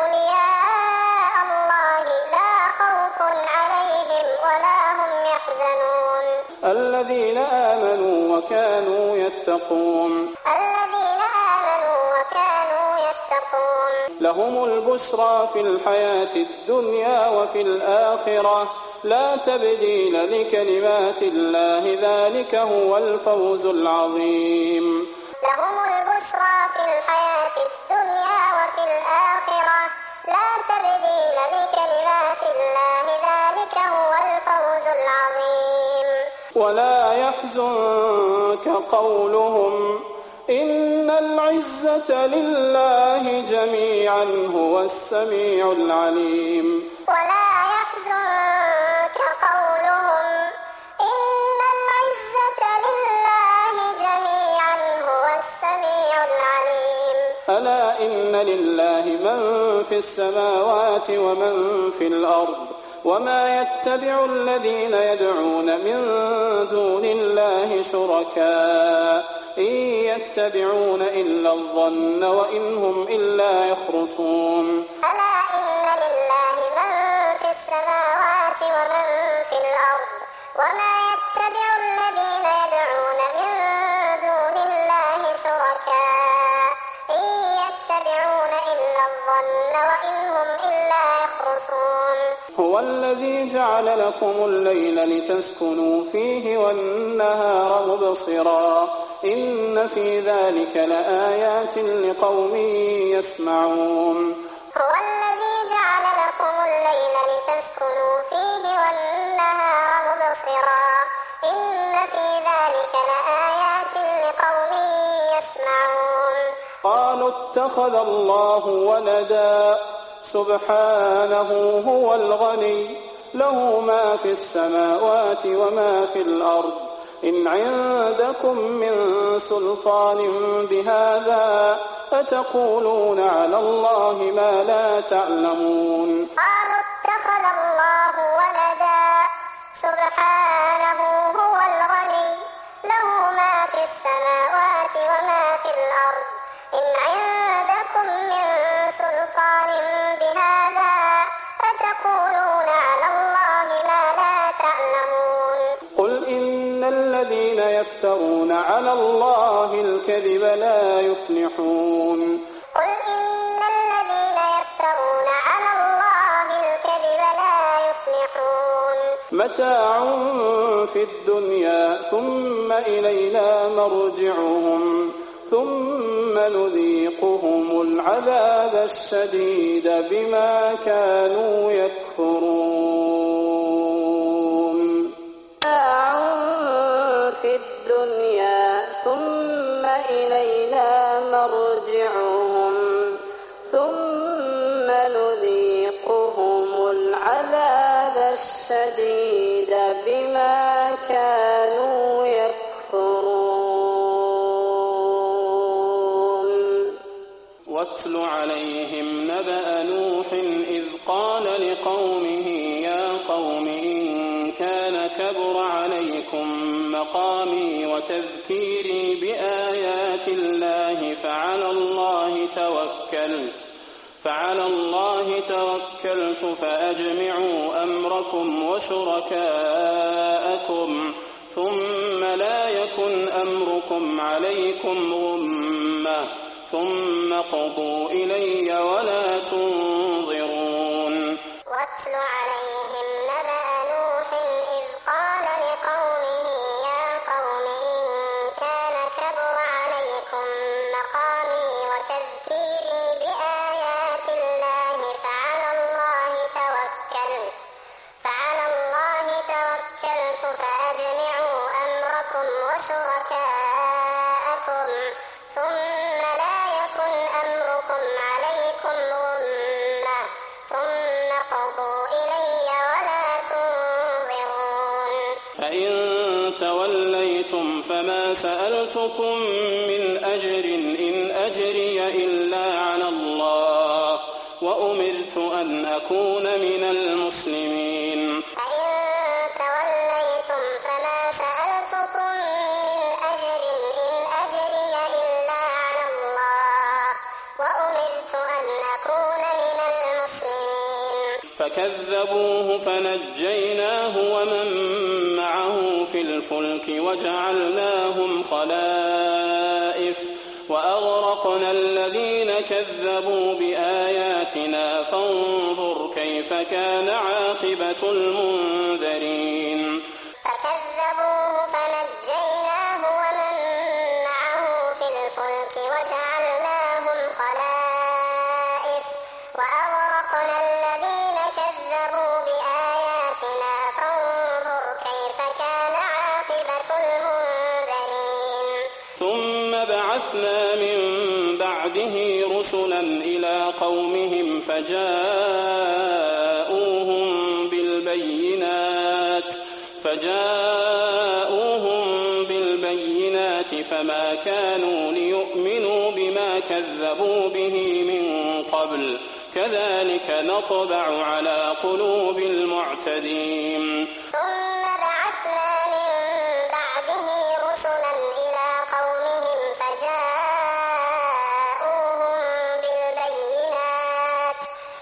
أولياء الله لا خوف عليهم ولا هم يحزنون الذين آمنوا وكانوا يتقون الذين آمنوا وكانوا يتقون لهم البشرى في الحياة الدنيا وفي الآخرة لا تبديل لكلمات الله ذلك هو الفوز العظيم لهم البشرى في الحياة الدنيا وفي الآخرة لا تبديل لكلمات الله ذلك هو الفوز العظيم ولا يحزنك قولهم إن العزة لله جميعا هو السميع العليم ولا يحزنك قولهم إن العزة لله جميعا هو ألا إن لله من في السماوات ومن في الأرض وما يتبع الذين يدعون من دون الله شركاء إن يتبعون إلا الظن وإن هم إلا يخرصون ألا إن لله من في السماوات ومن في الأرض وما يتبع الذين يدعون من دون الله شركاء إن يتبعون إلا الظن وإن هم إلا يخرصون هو الذي جعل لكم الليل لتسكنوا فيه والنهار مبصرا إن في ذلك لآيات لقوم يسمعون هو الذي جعل لكم الليل لتسكنوا فيه والنهار مبصرا إن في ذلك لآيات لقوم يسمعون قالوا اتخذ الله ولدا سبحانه هو الغني له ما في السماوات وما في الأرض إن عندكم من سلطان بهذا أتقولون على الله ما لا تعلمون قالوا اتخذ الله ولدا سبحانه هو الغني له ما في السماوات وما في الأرض إن عندكم من سلطان بهذا أتقولون على الله ما لا تعلمون قل إن الذين يفترون على الله الكذب لا يفلحون قل إن الذين يفترون على الله الكذب لا يفلحون متاع في الدنيا ثم إلينا مرجعهم ثم نذيقهم العذاب الشديد بما كانوا يكفرون متاع في الدنيا ثم إلينا مرجعهم ثم نذيقهم العذاب الشديد بما كانوا يكفرون واتل عليهم نبأ نوح إذ قال لقومه يا قوم إن كان كبر عليكم مقامي وتذكيري بآيات الله فعلى الله توكلت فعلى الله توكلت فأجمعوا أمركم وشركاءكم ثم لا يكن أمركم عليكم غمة ثم قضوا إلي ولا تنظرون واتل عليهم نبأ نوح إذ قال لقومه يا قوم إن كان كبر عليكم مقامي وتذكيري بآيات الله فعلى الله توكلت فعلى الله توكلت فأجمعوا أمركم وشركاءكم ثم لا يكن أمركم عليكم غمة ثم قضوا إلي ولا تنظرون فإن توليتم فما سألتكم من أجر إن أجري إلا على الله وأمرت أن أكون من المسلمين فإن توليتم فما سألتكم من أجر إن أجري إلا على الله وأمرت أن أكون من المسلمين فكذبوه فنجيناه ومن معه في الفلك وجعلناهم خلائف وأغرقنا الذين كذبوا بآياتنا فانظر كيف كان عاقبة المنذرين فكذبوه فنجيناه ومن معه في الفلك وجعلناهم خلائف وأغرقنا الذين كذبوا بآياتنا فانظر كيف كان عاقبة المنذرين ثم بعثنا من بعده رسلا إلى قومهم فجاءوهم بالبينات فجاءوهم بالبينات فما كانوا ليؤمنوا بما كذبوا به من قبل كذلك نطبع على قلوب المعتدين. ثم بعثنا من بعده رسلا إلى قومهم فجاءوهم بالبينات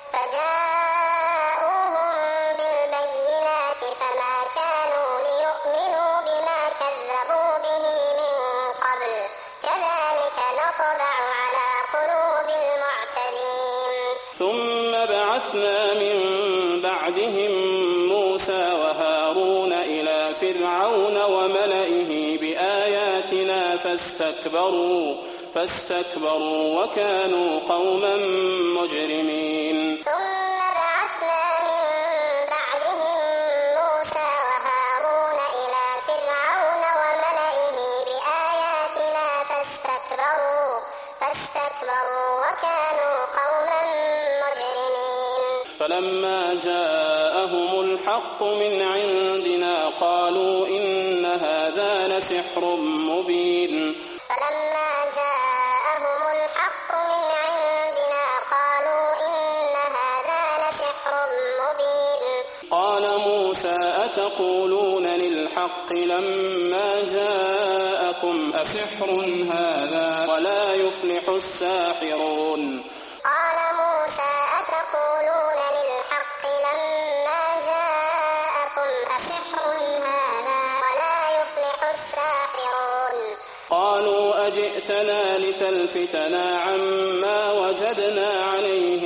فجاءوهم بالبينات فما كانوا ليؤمنوا بما كذبوا به من قبل كذلك نطبع على قلوب المعتدين. ثم بعثنا من بعدهم موسى وهارون إلى فرعون وملئه بآياتنا فاستكبروا فاستكبروا وكانوا قوما مجرمين. ثم بعثنا من بعدهم موسى وهارون إلى فرعون وملئه بآياتنا فاستكبروا فاستكبروا وكانوا قوما مجرمين. فلما جاءهم الحق من عندنا قالوا إن هذا لسحر مبين. فلما جاءهم الحق من عندنا قالوا إن هذا لسحر مبين. قال موسى أتقولون للحق لما جاءكم أسحر هذا ولا يفلح الساحرون. قال موسى أتقولون للحق لما جاءكم أسحر هذا ولا يفلح الساحرون. قالوا أجئتنا لتلفتنا عما وجدنا عليه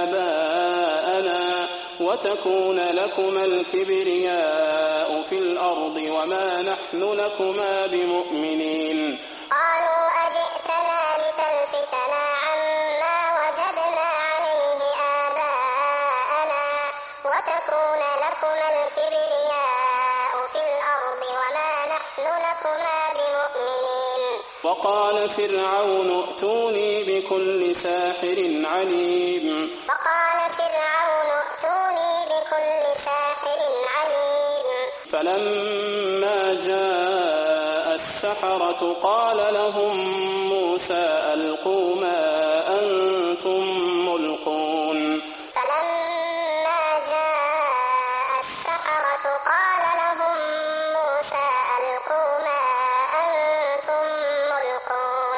آباءنا وتكون لكما الكبرياء في الأرض وما نحن لكما بمؤمنين. قالوا أجئتنا لتلفتنا عما وجدنا عليه آباءنا وتكون لكما الكبرياء في الأرض وما نحن لكما بمؤمنين. وقال فرعون ائتوني بكل ساحر عليم. وقال فرعون ائتوني بكل ساحر عليم. فلما جاء السحرة قال لهم موسى ألقوا ما أنتم ملقون. فلما جاء السحرة قال لهم موسى ألقوا ما أنتم ملقون.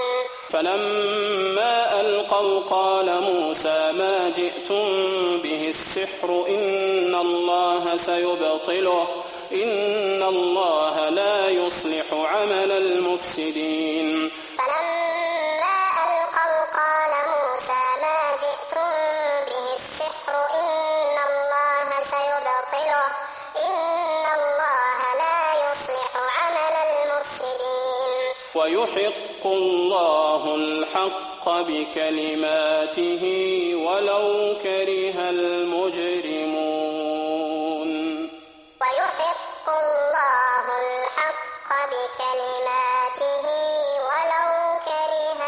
فلما ألقوا قال موسى ما جئتم به السحر إن الله سيبطله إن الله لا يصلح عمل المفسدين. فلما ألقوا قال موسى ما جئتم به السحر إن الله سيبطله إن الله لا يصلح عمل المفسدين. ويحق الله الحق بكلماته ولو كره المجرمون. ويحق الله الحق بكلماته ولو كره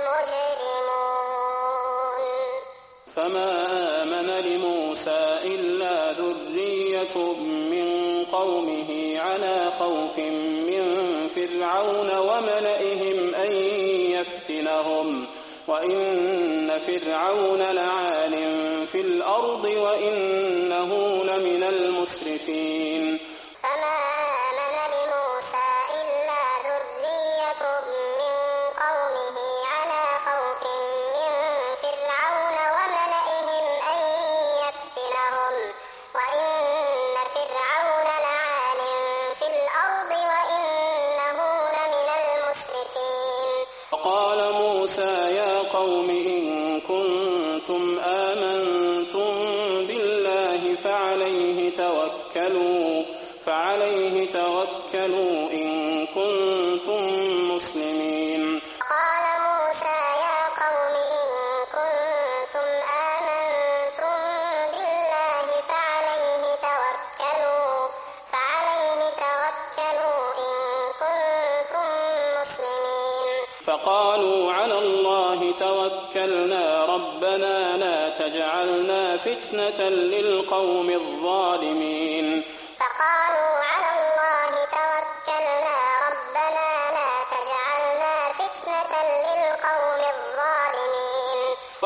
المجرمون. فما آمن لموسى إلا ذرية من قومه على خوف من فرعون وملئهم أن يفتنهم وإن فرعون لعال في الأرض وإنه لمن المسرفين. فما آمن لموسى إلا ذرية من قومه على خوف من فرعون وملئهم أن يفتنهم وإن فرعون لعال في الأرض وإنه لمن المسرفين. فقال موسى يا قوم إن كنتم آمنتم بالله فعليه توكلوا فعليه توكلوا إن كنتم مسلمين. قال موسى يا قوم إن كنتم آمنتم بالله فعليه توكلوا فعليه توكلوا إن كنتم مسلمين. فقالوا على الله توكلنا ربنا لا تجعلنا فتنة للقوم الظالمين. فقالوا على الله توكلنا ربنا لا تجعلنا فتنة للقوم الظالمين.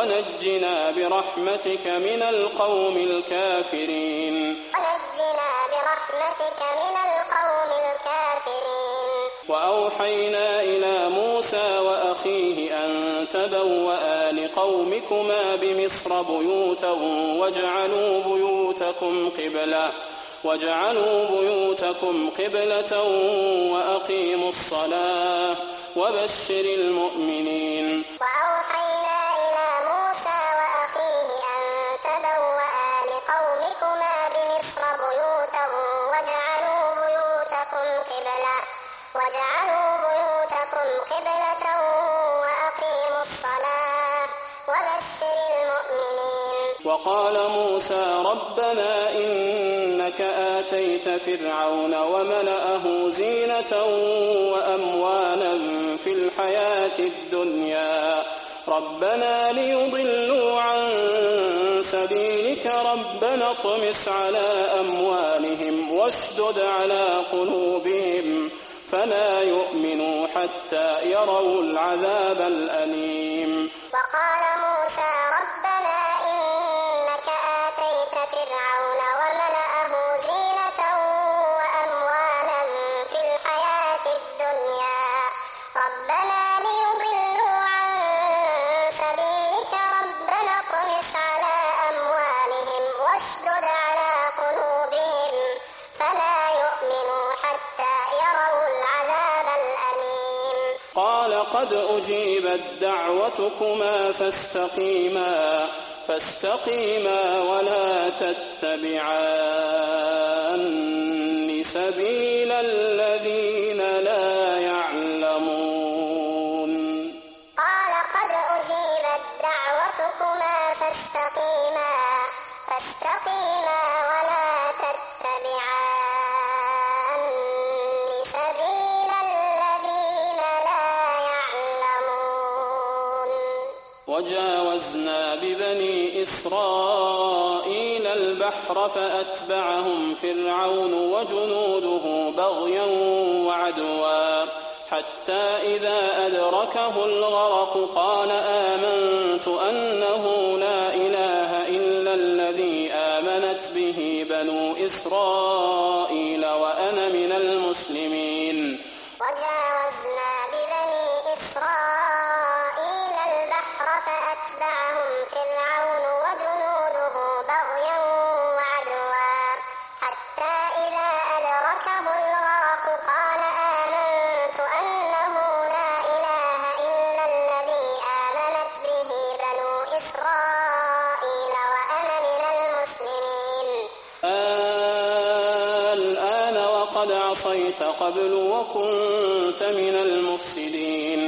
ونجنا برحمتك من القوم الكافرين ونجنا برحمتك من القوم الكافرين وأوحينا إلى موسى وأخيه أن تبوأ لقومكما بمصر بيوتا واجعلوا بيوتكم قبلة واجعلوا بيوتكم قبلة وأقيموا الصلاة وبشر المؤمنين. وأوحينا إلى موسى وأخيه أن تبوأ لقومكما بمصر بيوتا واجعلوا بيوتكم قبلة واجعلوا بيوتكم قبلة وأقيموا الصلاة وبشر المؤمنين. وقال موسى ربنا إنك آتيت فرعون وملأه زينة وأموالا في الحياة الدنيا ربنا ليضلوا عن سبيلك ربنا اطمس على أموالهم واشدد على قلوبهم فلا يؤمنوا حتى يروا العذاب الأليم. وقال موسى ربنا إنك آتيت فرعون وملأه زينة وأموالا في الحياة الدنيا ربنا ليضلوا عن سبيلك ربنا اطمس على أموالهم واشدد على قلوبهم فلا يؤمنوا حتى يروا العذاب الأليم. قال قد أجيبت دعوتكما فاستقيما فاستقيما ولا تتبعان سبيل الذين لا يعلمون. قال قد أجيبت دعوتكما فاستقيما فاستقيما ولا تتبعان سبيل الذين لا يعلمون. وجاوزنا ببني إسرائيل البحر فأتبعهم فرعون وجنوده بغيا وعدوا حتى إذا أدركه الغرق قال آمنت أنه لا إله إلا الذي آمنت به بنو إسرائيل وأنا من المسلمين. وجاوزنا ببني إسرائيل البحر فأتبعهم فرعون وجنوده بغيا وعدوا حتى إذا أدركه الغرق قال آمنت أنه لا إله إلا الذي آمنت به بنو إسرائيل وأنا من المسلمين. الآن وقد عصيت قبل وكنت من المفسدين.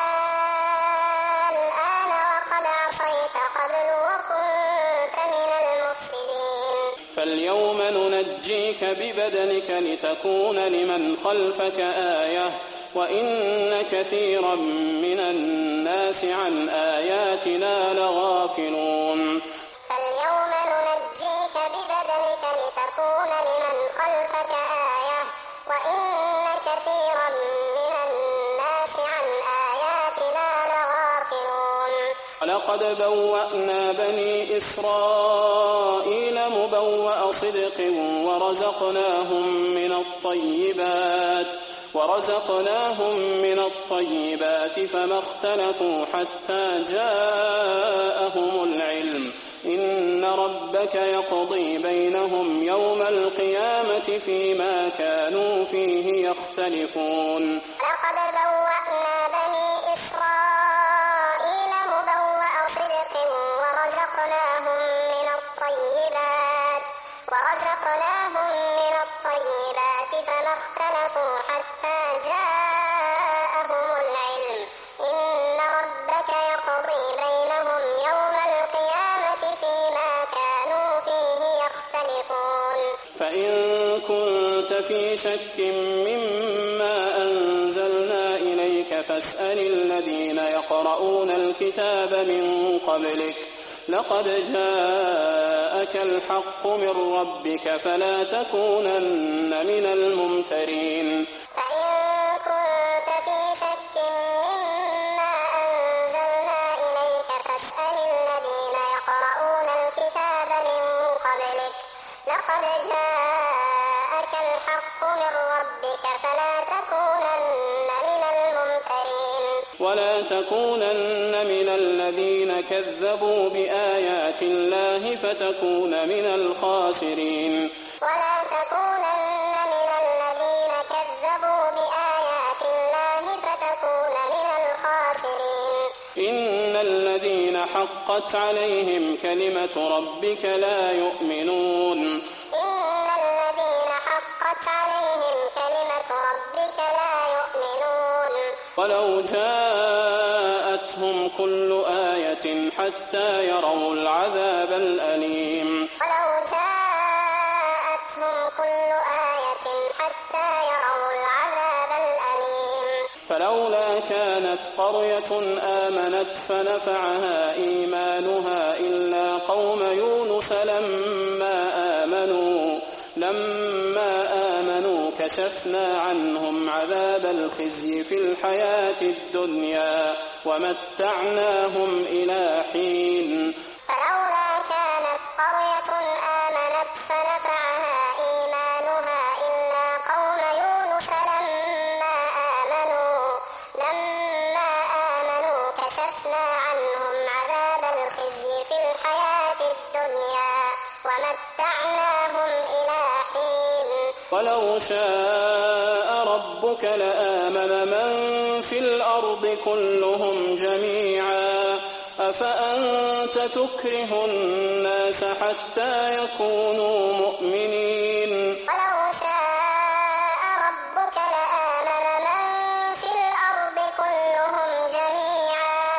الآن وقد عصيت قبل وكنت من المفسدين. فاليوم ننجيك ببدنك لتكون لمن خلفك آية وإن كثيرا من الناس عن آياتنا لغافلون. فاليوم ننجيك ببدنك لتكون لمن خلفك آية وإن كثيرا من الناس عن آياتنا لغافلون. ولقد بوأنا بني إسرائيل مبوأ صدق ورزقناهم من الطيبات ورزقناهم من الطيبات فما اختلفوا حتى جاءهم العلم إن ربك يقضي بينهم يوم القيامة فيما كانوا فيه يختلفون. لقد بوأنا بني إسرائيل مبوأ صدق ورزقناهم من الطيبات ورزقناهم من الطيبات فما اختلفوا حتى جاءهم العلم إن ربك يقضي بينهم يوم القيامة فيما كانوا فيه يختلفون. فإن كنت في شك مما أنزلنا إليك فاسأل الذين يقرؤون الكتاب من قبلك لقد جاءك الحق من ربك فلا تكونن من الممترين. فإن كنت في شك مما أنزلنا إليك فاسأل ولا تكونن من الذين كذبوا بآيات الله فتكون من الخاسرين ولا تكونن من الذين كذبوا بآيات الله فتكون من الخاسرين إن الذين حقت عليهم كلمة ربك لا يؤمنون إن الذين حقت عليهم كلمة ربك لا يؤمنون ولو جاءتهم كل آية حتى يروا العذاب الأليم ولو جاءتهم كل آية حتى يروا العذاب الأليم فلولا كانت قرية آمنت فنفعها إيمانها إلا قوم يونس لما آمنوا لما آمنوا كشفنا عنهم عذاب الخزي في الحياة الدنيا ومتعناهم إلى حين فلولا كانت قرية آمنت فنفعها إيمانها إلا قوم يونس لما آمنوا لما آمنوا كشفنا عنهم عذاب الخزي في الحياة الدنيا ومتعناهم إلى حين ولو شاء ربك لآمن من في الأرض كلهم جميعا أفأنت تكره الناس حتى يكونوا مؤمنين ولو شاء ربك لآمن من في الأرض كلهم جميعا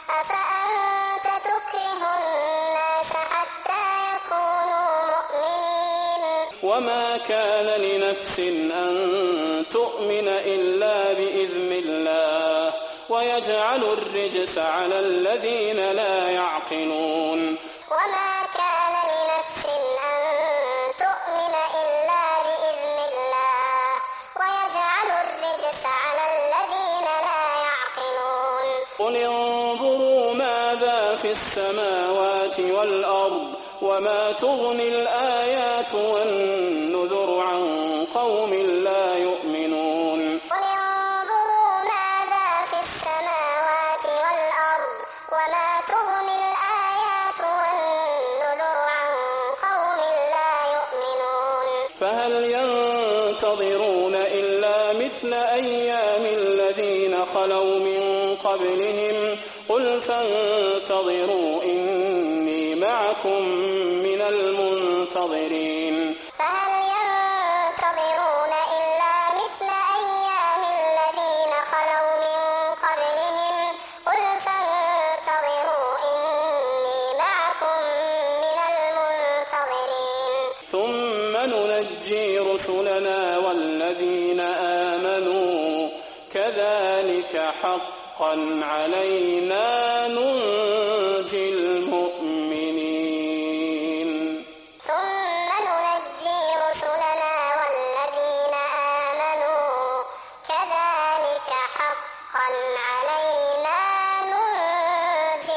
أفأنت تكره الناس حتى يكونوا مؤمنين وما كان لنفس أن تؤمن إلا بإذن الله ويجعل الرجس على الذين لا يعقلون وما كان لنفس أن تؤمن إلا بإذن الله ويجعل الرجس على الذين لا يعقلون قل انظروا ماذا في السماوات والأرض وما تغني الآيات والنذر عن قوم لا يؤمنون قل انظروا ماذا في السماوات والأرض وما تغني الآيات والنذر عن قوم لا يؤمنون فهل ينتظرون إلا مثل أيام الذين خلوا من قبلهم قل فانتظروا إني معكم من المنتظرين فهل ينتظرون إلا مثل أيام الذين خلوا من قبلهم قل فانتظروا إني معكم من المنتظرين ثم ننجي رسلنا والذين آمنوا كذلك حقا علينا ننجي المؤمنين ثم ننجي رسلنا والذين آمنوا كذلك حقا علينا ننجي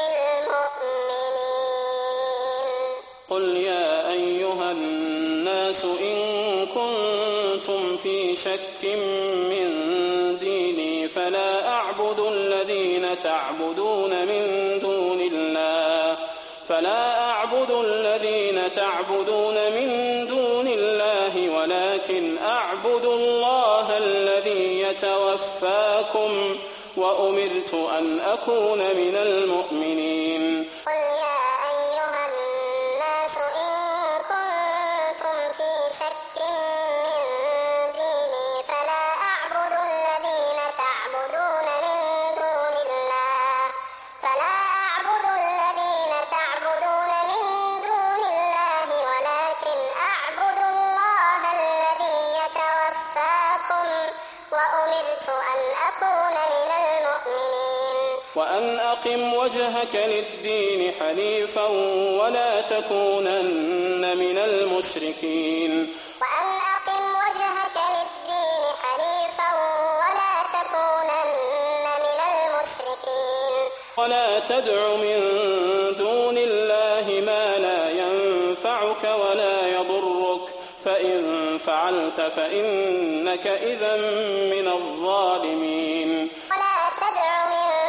المؤمنين قل يا أيها الناس إن كنتم في شك من ديني فلا أعبد الذين تعبدون من دون الله فلا أعبد الذين تعبدون من دون الله ولكن أعبد الله الذي يتوفاكم وأمرت أن أكون من المؤمنين قل يا أيها الناس إن كنتم في شك من ديني فلا أعبد الذين تعبدون من دون الله فلا أعبد الذين تعبدون من دون الله ولكن أعبد الله الذي يتوفاكم وأمرت أن أكون من المؤمنين وأن أقم وجهك للدين حنيفا ولا تكونن من المشركين وأن أقم وجهك للدين حنيفا ولا تكونن من المشركين ولا تدع من دون الله ما لا ينفعك ولا يضرك فإن فعلت فإنك إذا من الظالمين ولا تدع من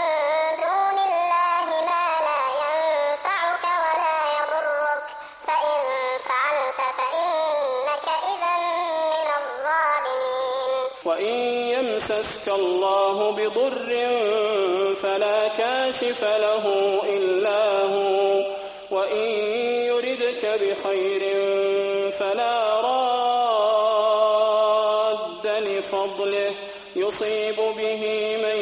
يمسسك الله بضر فلا كاشف له إلا هو وإن يردك بخير فلا راد لفضله يصيب به من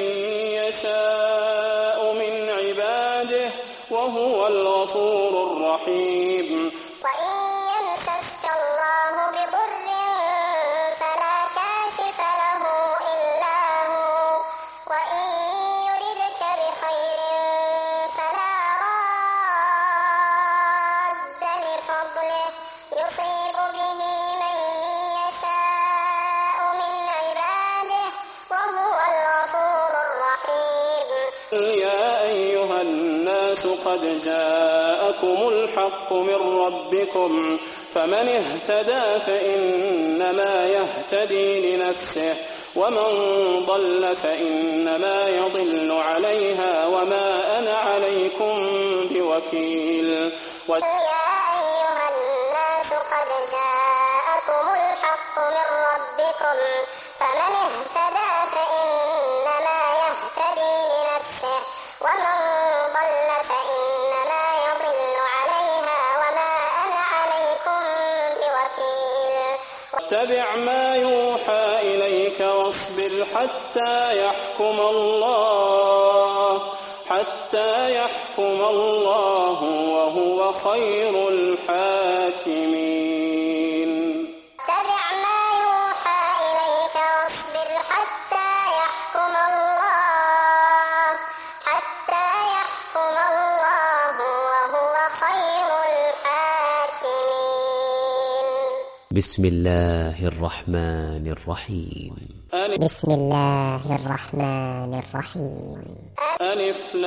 يشاء من عباده وهو الغفور الرحيم. قد جاءكم الحق من ربكم فمن اهتدى فإنما يهتدي لنفسه ومن ضل فإنما يضل عليها وما أنا عليكم بوكيل. يا أيها الناس قد جاءكم الحق من ربكم فمن اهتدى فإنما يهتدي لنفسه ومن ضل فإنما يضل عليها وما أنا عليكم بوكيل. واتبع ما يوحى إليك واصبر حتى يحكم الله حتى يحكم الله وهو خير الحاكمين. اتبع ما يوحى إليك واصبر حتى يحكم الله حتى يحكم الله وهو خير الحاكمين. بسم الله الرحمن الرحيم. بسم الله الرحمن الرحيم. ألف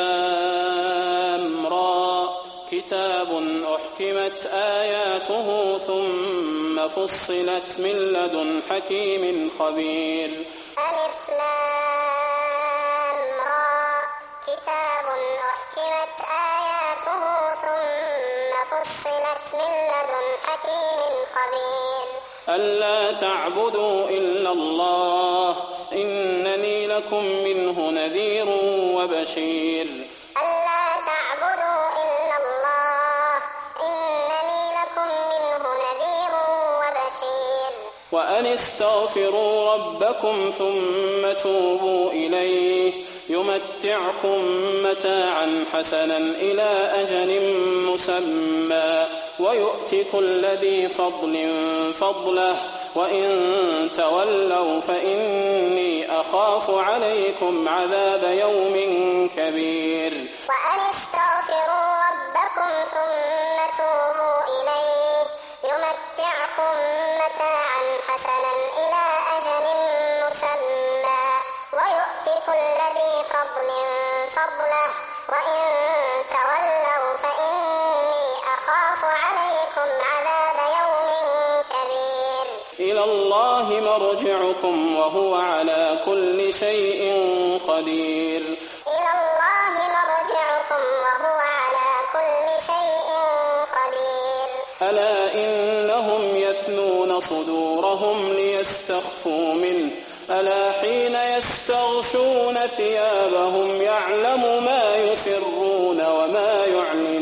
لام را كتاب أحكمت آياته ثم فصلت من لدن حكيم خبير. ألف لام را كتاب أحكمت آياته ثم فصلت من لدن حكيم خبير. ألا تعبدوا إلا الله إنني لكم منه نذير وبشير. ألا تعبدوا إلا الله إنني لكم منه نذير وبشير. وأن استغفروا ربكم ثم توبوا إليه يمتعكم متاعا حسنا إلى أجل مسمى ويؤت كل ذي فضل فضله وإن تولوا فإني أخاف عليكم عذاب يوم كبير. وأن استغفروا ربكم ثم توبوا إليه يمتعكم متاعا حسنا إلى أجل مسمى ويؤت كل ذي فضل فضله وإن تولوا فإني أخاف عليكم عذاب يوم كبير. إلى الله مرجعكم وهو على كل شيء قدير. إلى الله مرجعكم وهو على كل شيء قدير. ألا إنهم يثنون صدورهم ليستخفوا منه ألا حين يستغشون ثيابهم يعلم ما يسرون وما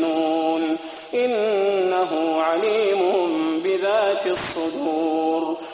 يعلنون إنه عليم بذات الصدور.